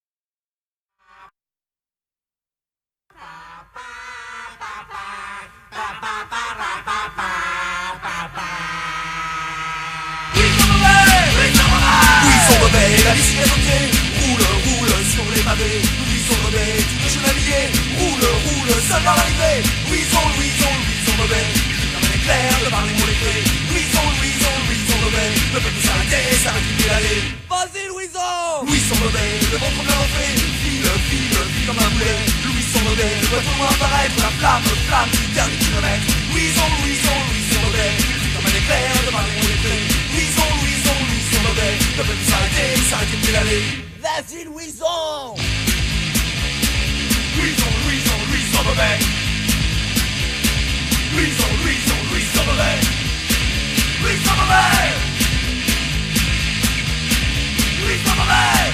soleil, la bicyclette au pied, roule, roule sur les pavés. Louison Bobet, tu peux chevalier, roule, roule, seul vers l'arrivée. Louison, Louison, Louison Bobet, comme un éclair de par les mots les clés. Louison, Louison, Louison Bobet, ne peut plus s'arrêter, s'arrête une pédalée. Vas-y Louison, Louison Bobet, le ventre bien refait, file, file, file comme un boulet. Louison Bobet, le voit pour moi apparaître, la flamme, flamme du dernier kilomètre. Louison, Louison, Louison Bobet, comme un éclair de par les mots les clés. Louison, Louison, Louison Bobet, ne peut plus s'arrêter, s'arrête une pédalée. Vas-y Louison, Louison, Louison, Louison Bobet. Louison, Louison, Louison Bobet. Louison Bobet. Louison Bobet.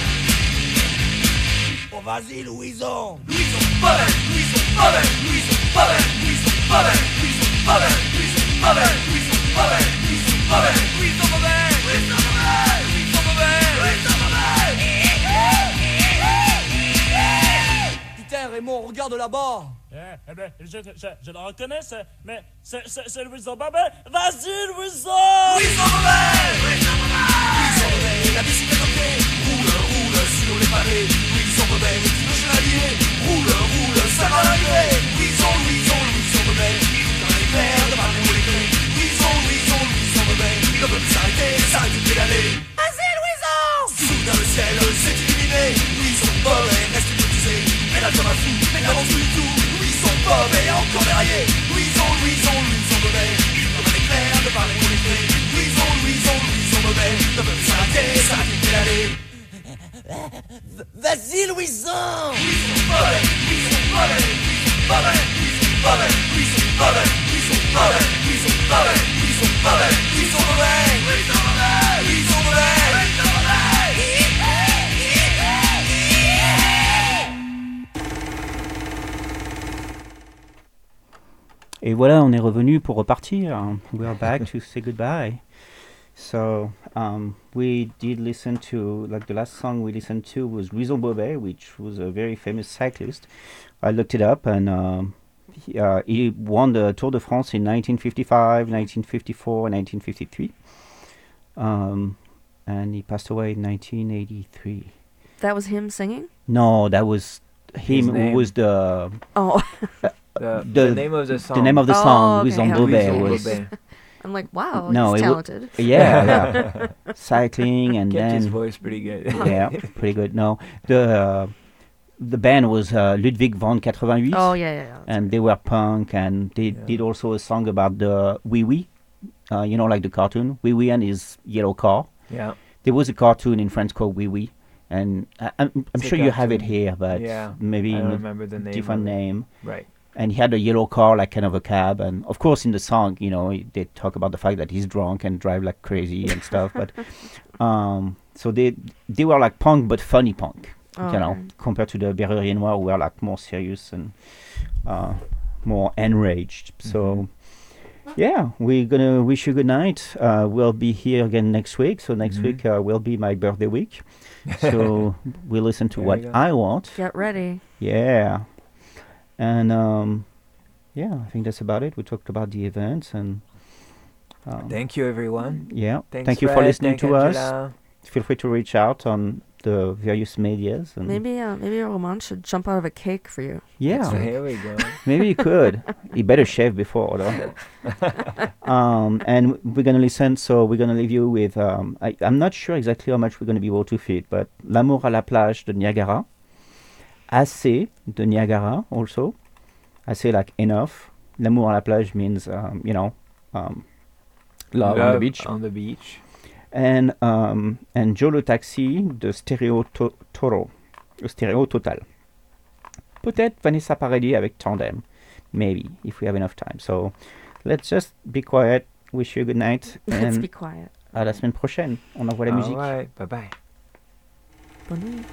Oh vas-y Louison. Louison Bobet. Louison Bobet. Louison Bobet. Louison Bobet. Louison Bobet. Louison Bobet. Louison Bobet. Louison Bobet. Louison Bobet. Louison Bobet. Louison Bobet. Louison Bobet. Putain Raymond, regarde là-bas. Eh, eh ben, je, je, je le reconnais, c'est, mais c'est, c'est, c'est Louison Bobet. Vas-y, Louison! Louison Bobet! Louison Bobet! Louison Bobet, la bicyclette au pied, roule, roule sur les pavés. Louison Bobet, le petit chevalier, roule, roule, ça va l'arrivée. Louison, Louison, Louison Bobet, comme un éclair de par les mots les clés. Louison, Louison, Louison Bobet, ne peut plus s'arrêter, s'arrête une pédalée. Vas-y, Louison! Soudain le ciel s'est illuminé, Louison Bobet reste hypnotisé. Elle a comme un fou, mais n'avance plus du tout. Louison Bobet encore déraillé. Louison, Louison, Louison Bobet, comme un éclair de par les mots les clés. Louison, Louison, Louison Bobet, ne peut plus s'arrêter, s'arrête une pédalée. Vas-y Louison! Louison Bobet, Louison Bobet, Louison Bobet, Louison Bobet, Louison Bobet, Louison Bobet, Louison Bobet, Louison Bobet, Louison Bobet, Louison Bobet, Louison Bobet. Et voilà, on est revenu pour repartir. We're back to say goodbye. So um, we did listen to, like the last song we listened to was Louison Bobet, which was a very famous cyclist. I looked it up, and um, he, uh, he won the Tour de France in nineteen fifty-five, nineteen fifty-four, and nineteen fifty-three. Um, and he passed away in nineteen eighty-three. That was him singing? No, that was him who name. was the... Oh. The, the name of the song. The name of the Oh, song, okay, Louison yeah. Bobet, Louison was... Bobet. I'm like, wow, no, he's it wa- talented. yeah, yeah. Cycling and Kept then... his voice pretty good. yeah, pretty good. No, the uh, the band was uh, Ludwig von eighty-eight. Oh, yeah, yeah, yeah. And they were punk, and they did also a song about the Wee Wee. Uh, you know, like the cartoon. Wee Wee and his yellow car. Yeah. There was a cartoon in France called Wee Wee. And I, I'm, I'm It's a sure you have it cartoon. here, but Yeah, maybe I in don't a remember the name different of it. name. Right. And he had a yellow car, like kind of a cab. And of course, in the song, you know, he- they talk about the fact that he's drunk and drive like crazy and stuff. But um, so they they were like punk, but funny punk, Oh, you know, okay. compared to the Berrurier Noir, who were like more serious and uh, more enraged. So yeah, we're gonna wish you good night. Uh, we'll be here again next week. So next Mhm. week uh, will be my birthday week. So we'll listen to There what you go. I want. Get ready. Yeah. And um, yeah, I think that's about it. We talked about the events and. Um, Thank you, everyone. Yeah. Thanks, Thank you for Fred. listening Thank to us. Angela. Feel free to reach out on the various medias. And Maybe, uh, maybe Roman should jump out of a cake for you. Yeah. next week. Here we go. Maybe you could. You better shave before, though. um, and we're gonna listen. So we're gonna leave you with. Um, I, I'm not sure exactly how much we're gonna be able to fit, but L'amour à la plage de Niagara, Assez de Niagara also. Assez like enough. L'amour à la plage means um, you know, um, love, on the beach. On the beach. And um, and Joe le Taxi de Stereo to- Toro, le Stereo Total. Peut-être Vanessa Paradis avec Tandem, maybe if we have enough time. So let's just be quiet. Wish you a good night. Let's and be quiet. À la semaine prochaine. On envoie la musique. All right. Bye bye. Bonne nuit.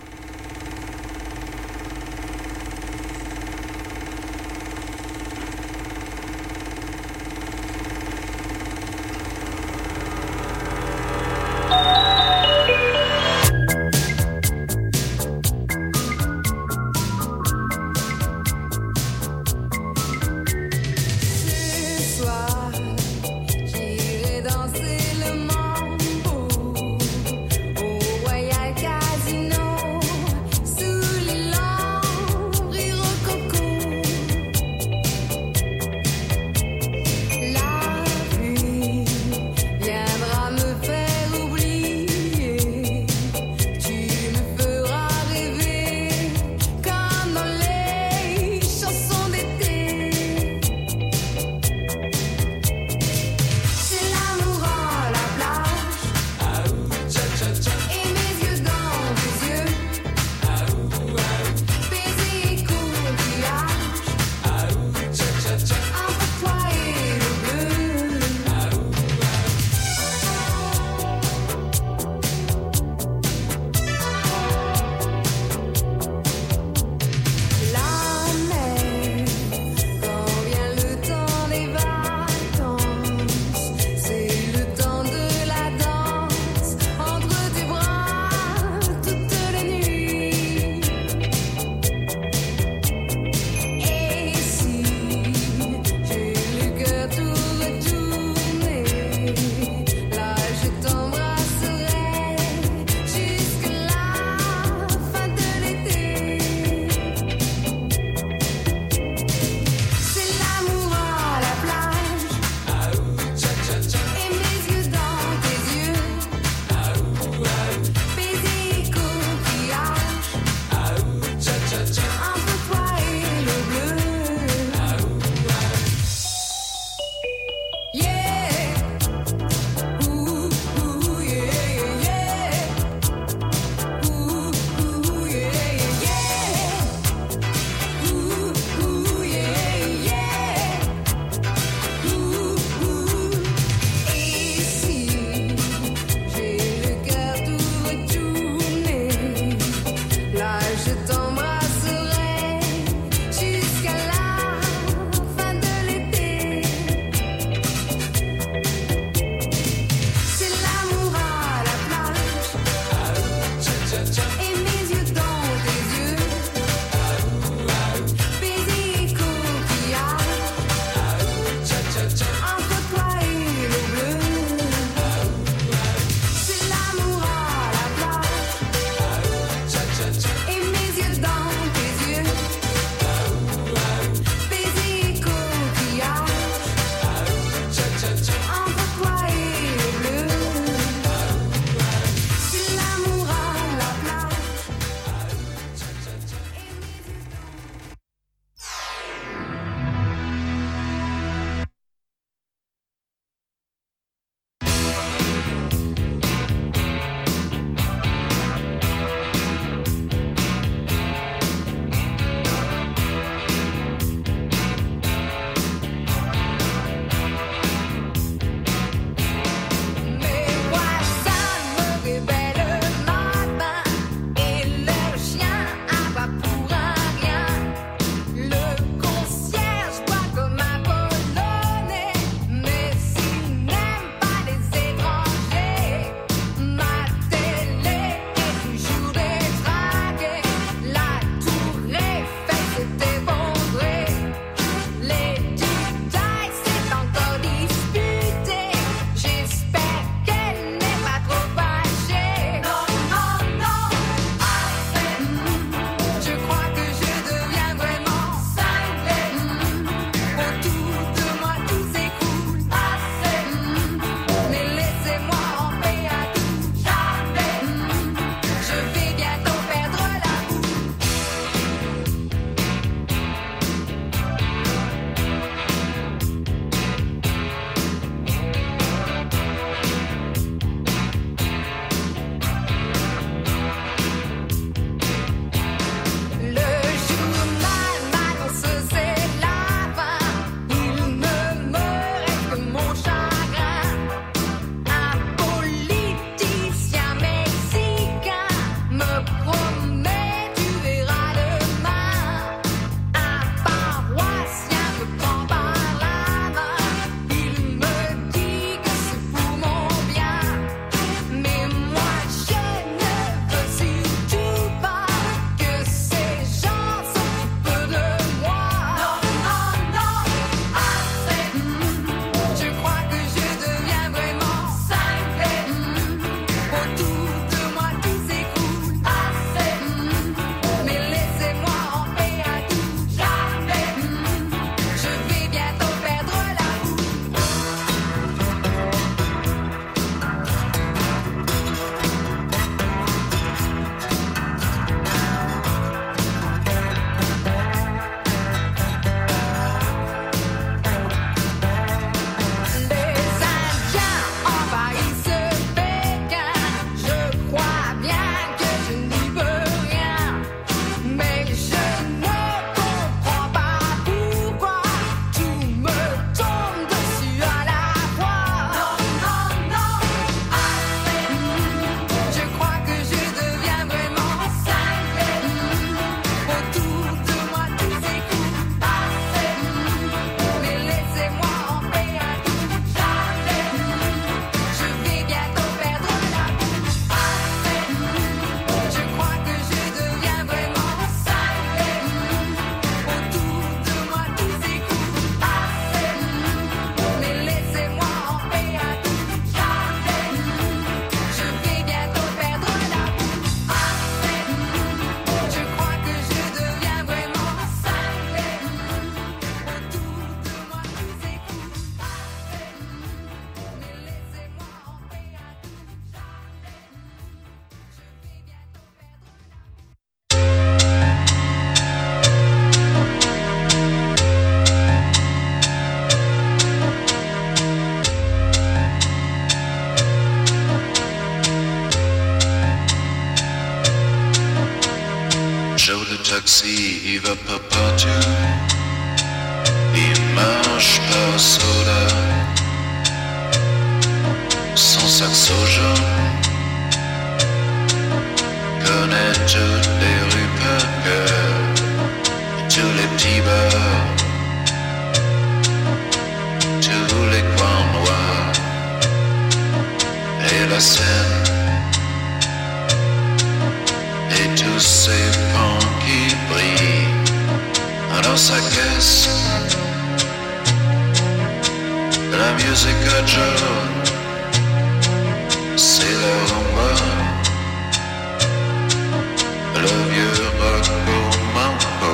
Ce soir, j'irai danser le mambo au voyage va pas partout. Il marche par soda, son saxo jaune, connaît toutes les rues par cœur, tous les petits bars, tous les coins noirs, et la Seine, et tous ces pans qui brillent dans sa caisse. La musique à Joe, c'est la rumba, le vieux rock au mambo.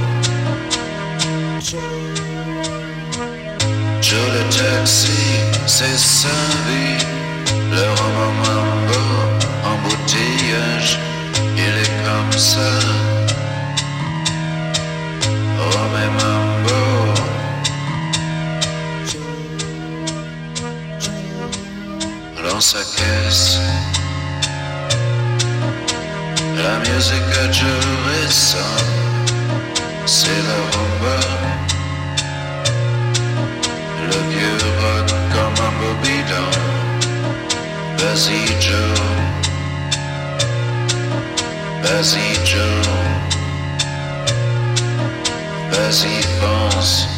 Joe le taxi, c'est sa vie, le roman mambo, embouteillage, il est comme ça. Rome et mambo. Dans sa caisse, la musique a duré sans, c'est la rumba, le vieux rock comme un bobidon. Vas-y Joe, vas-y Joe, vas-y pense.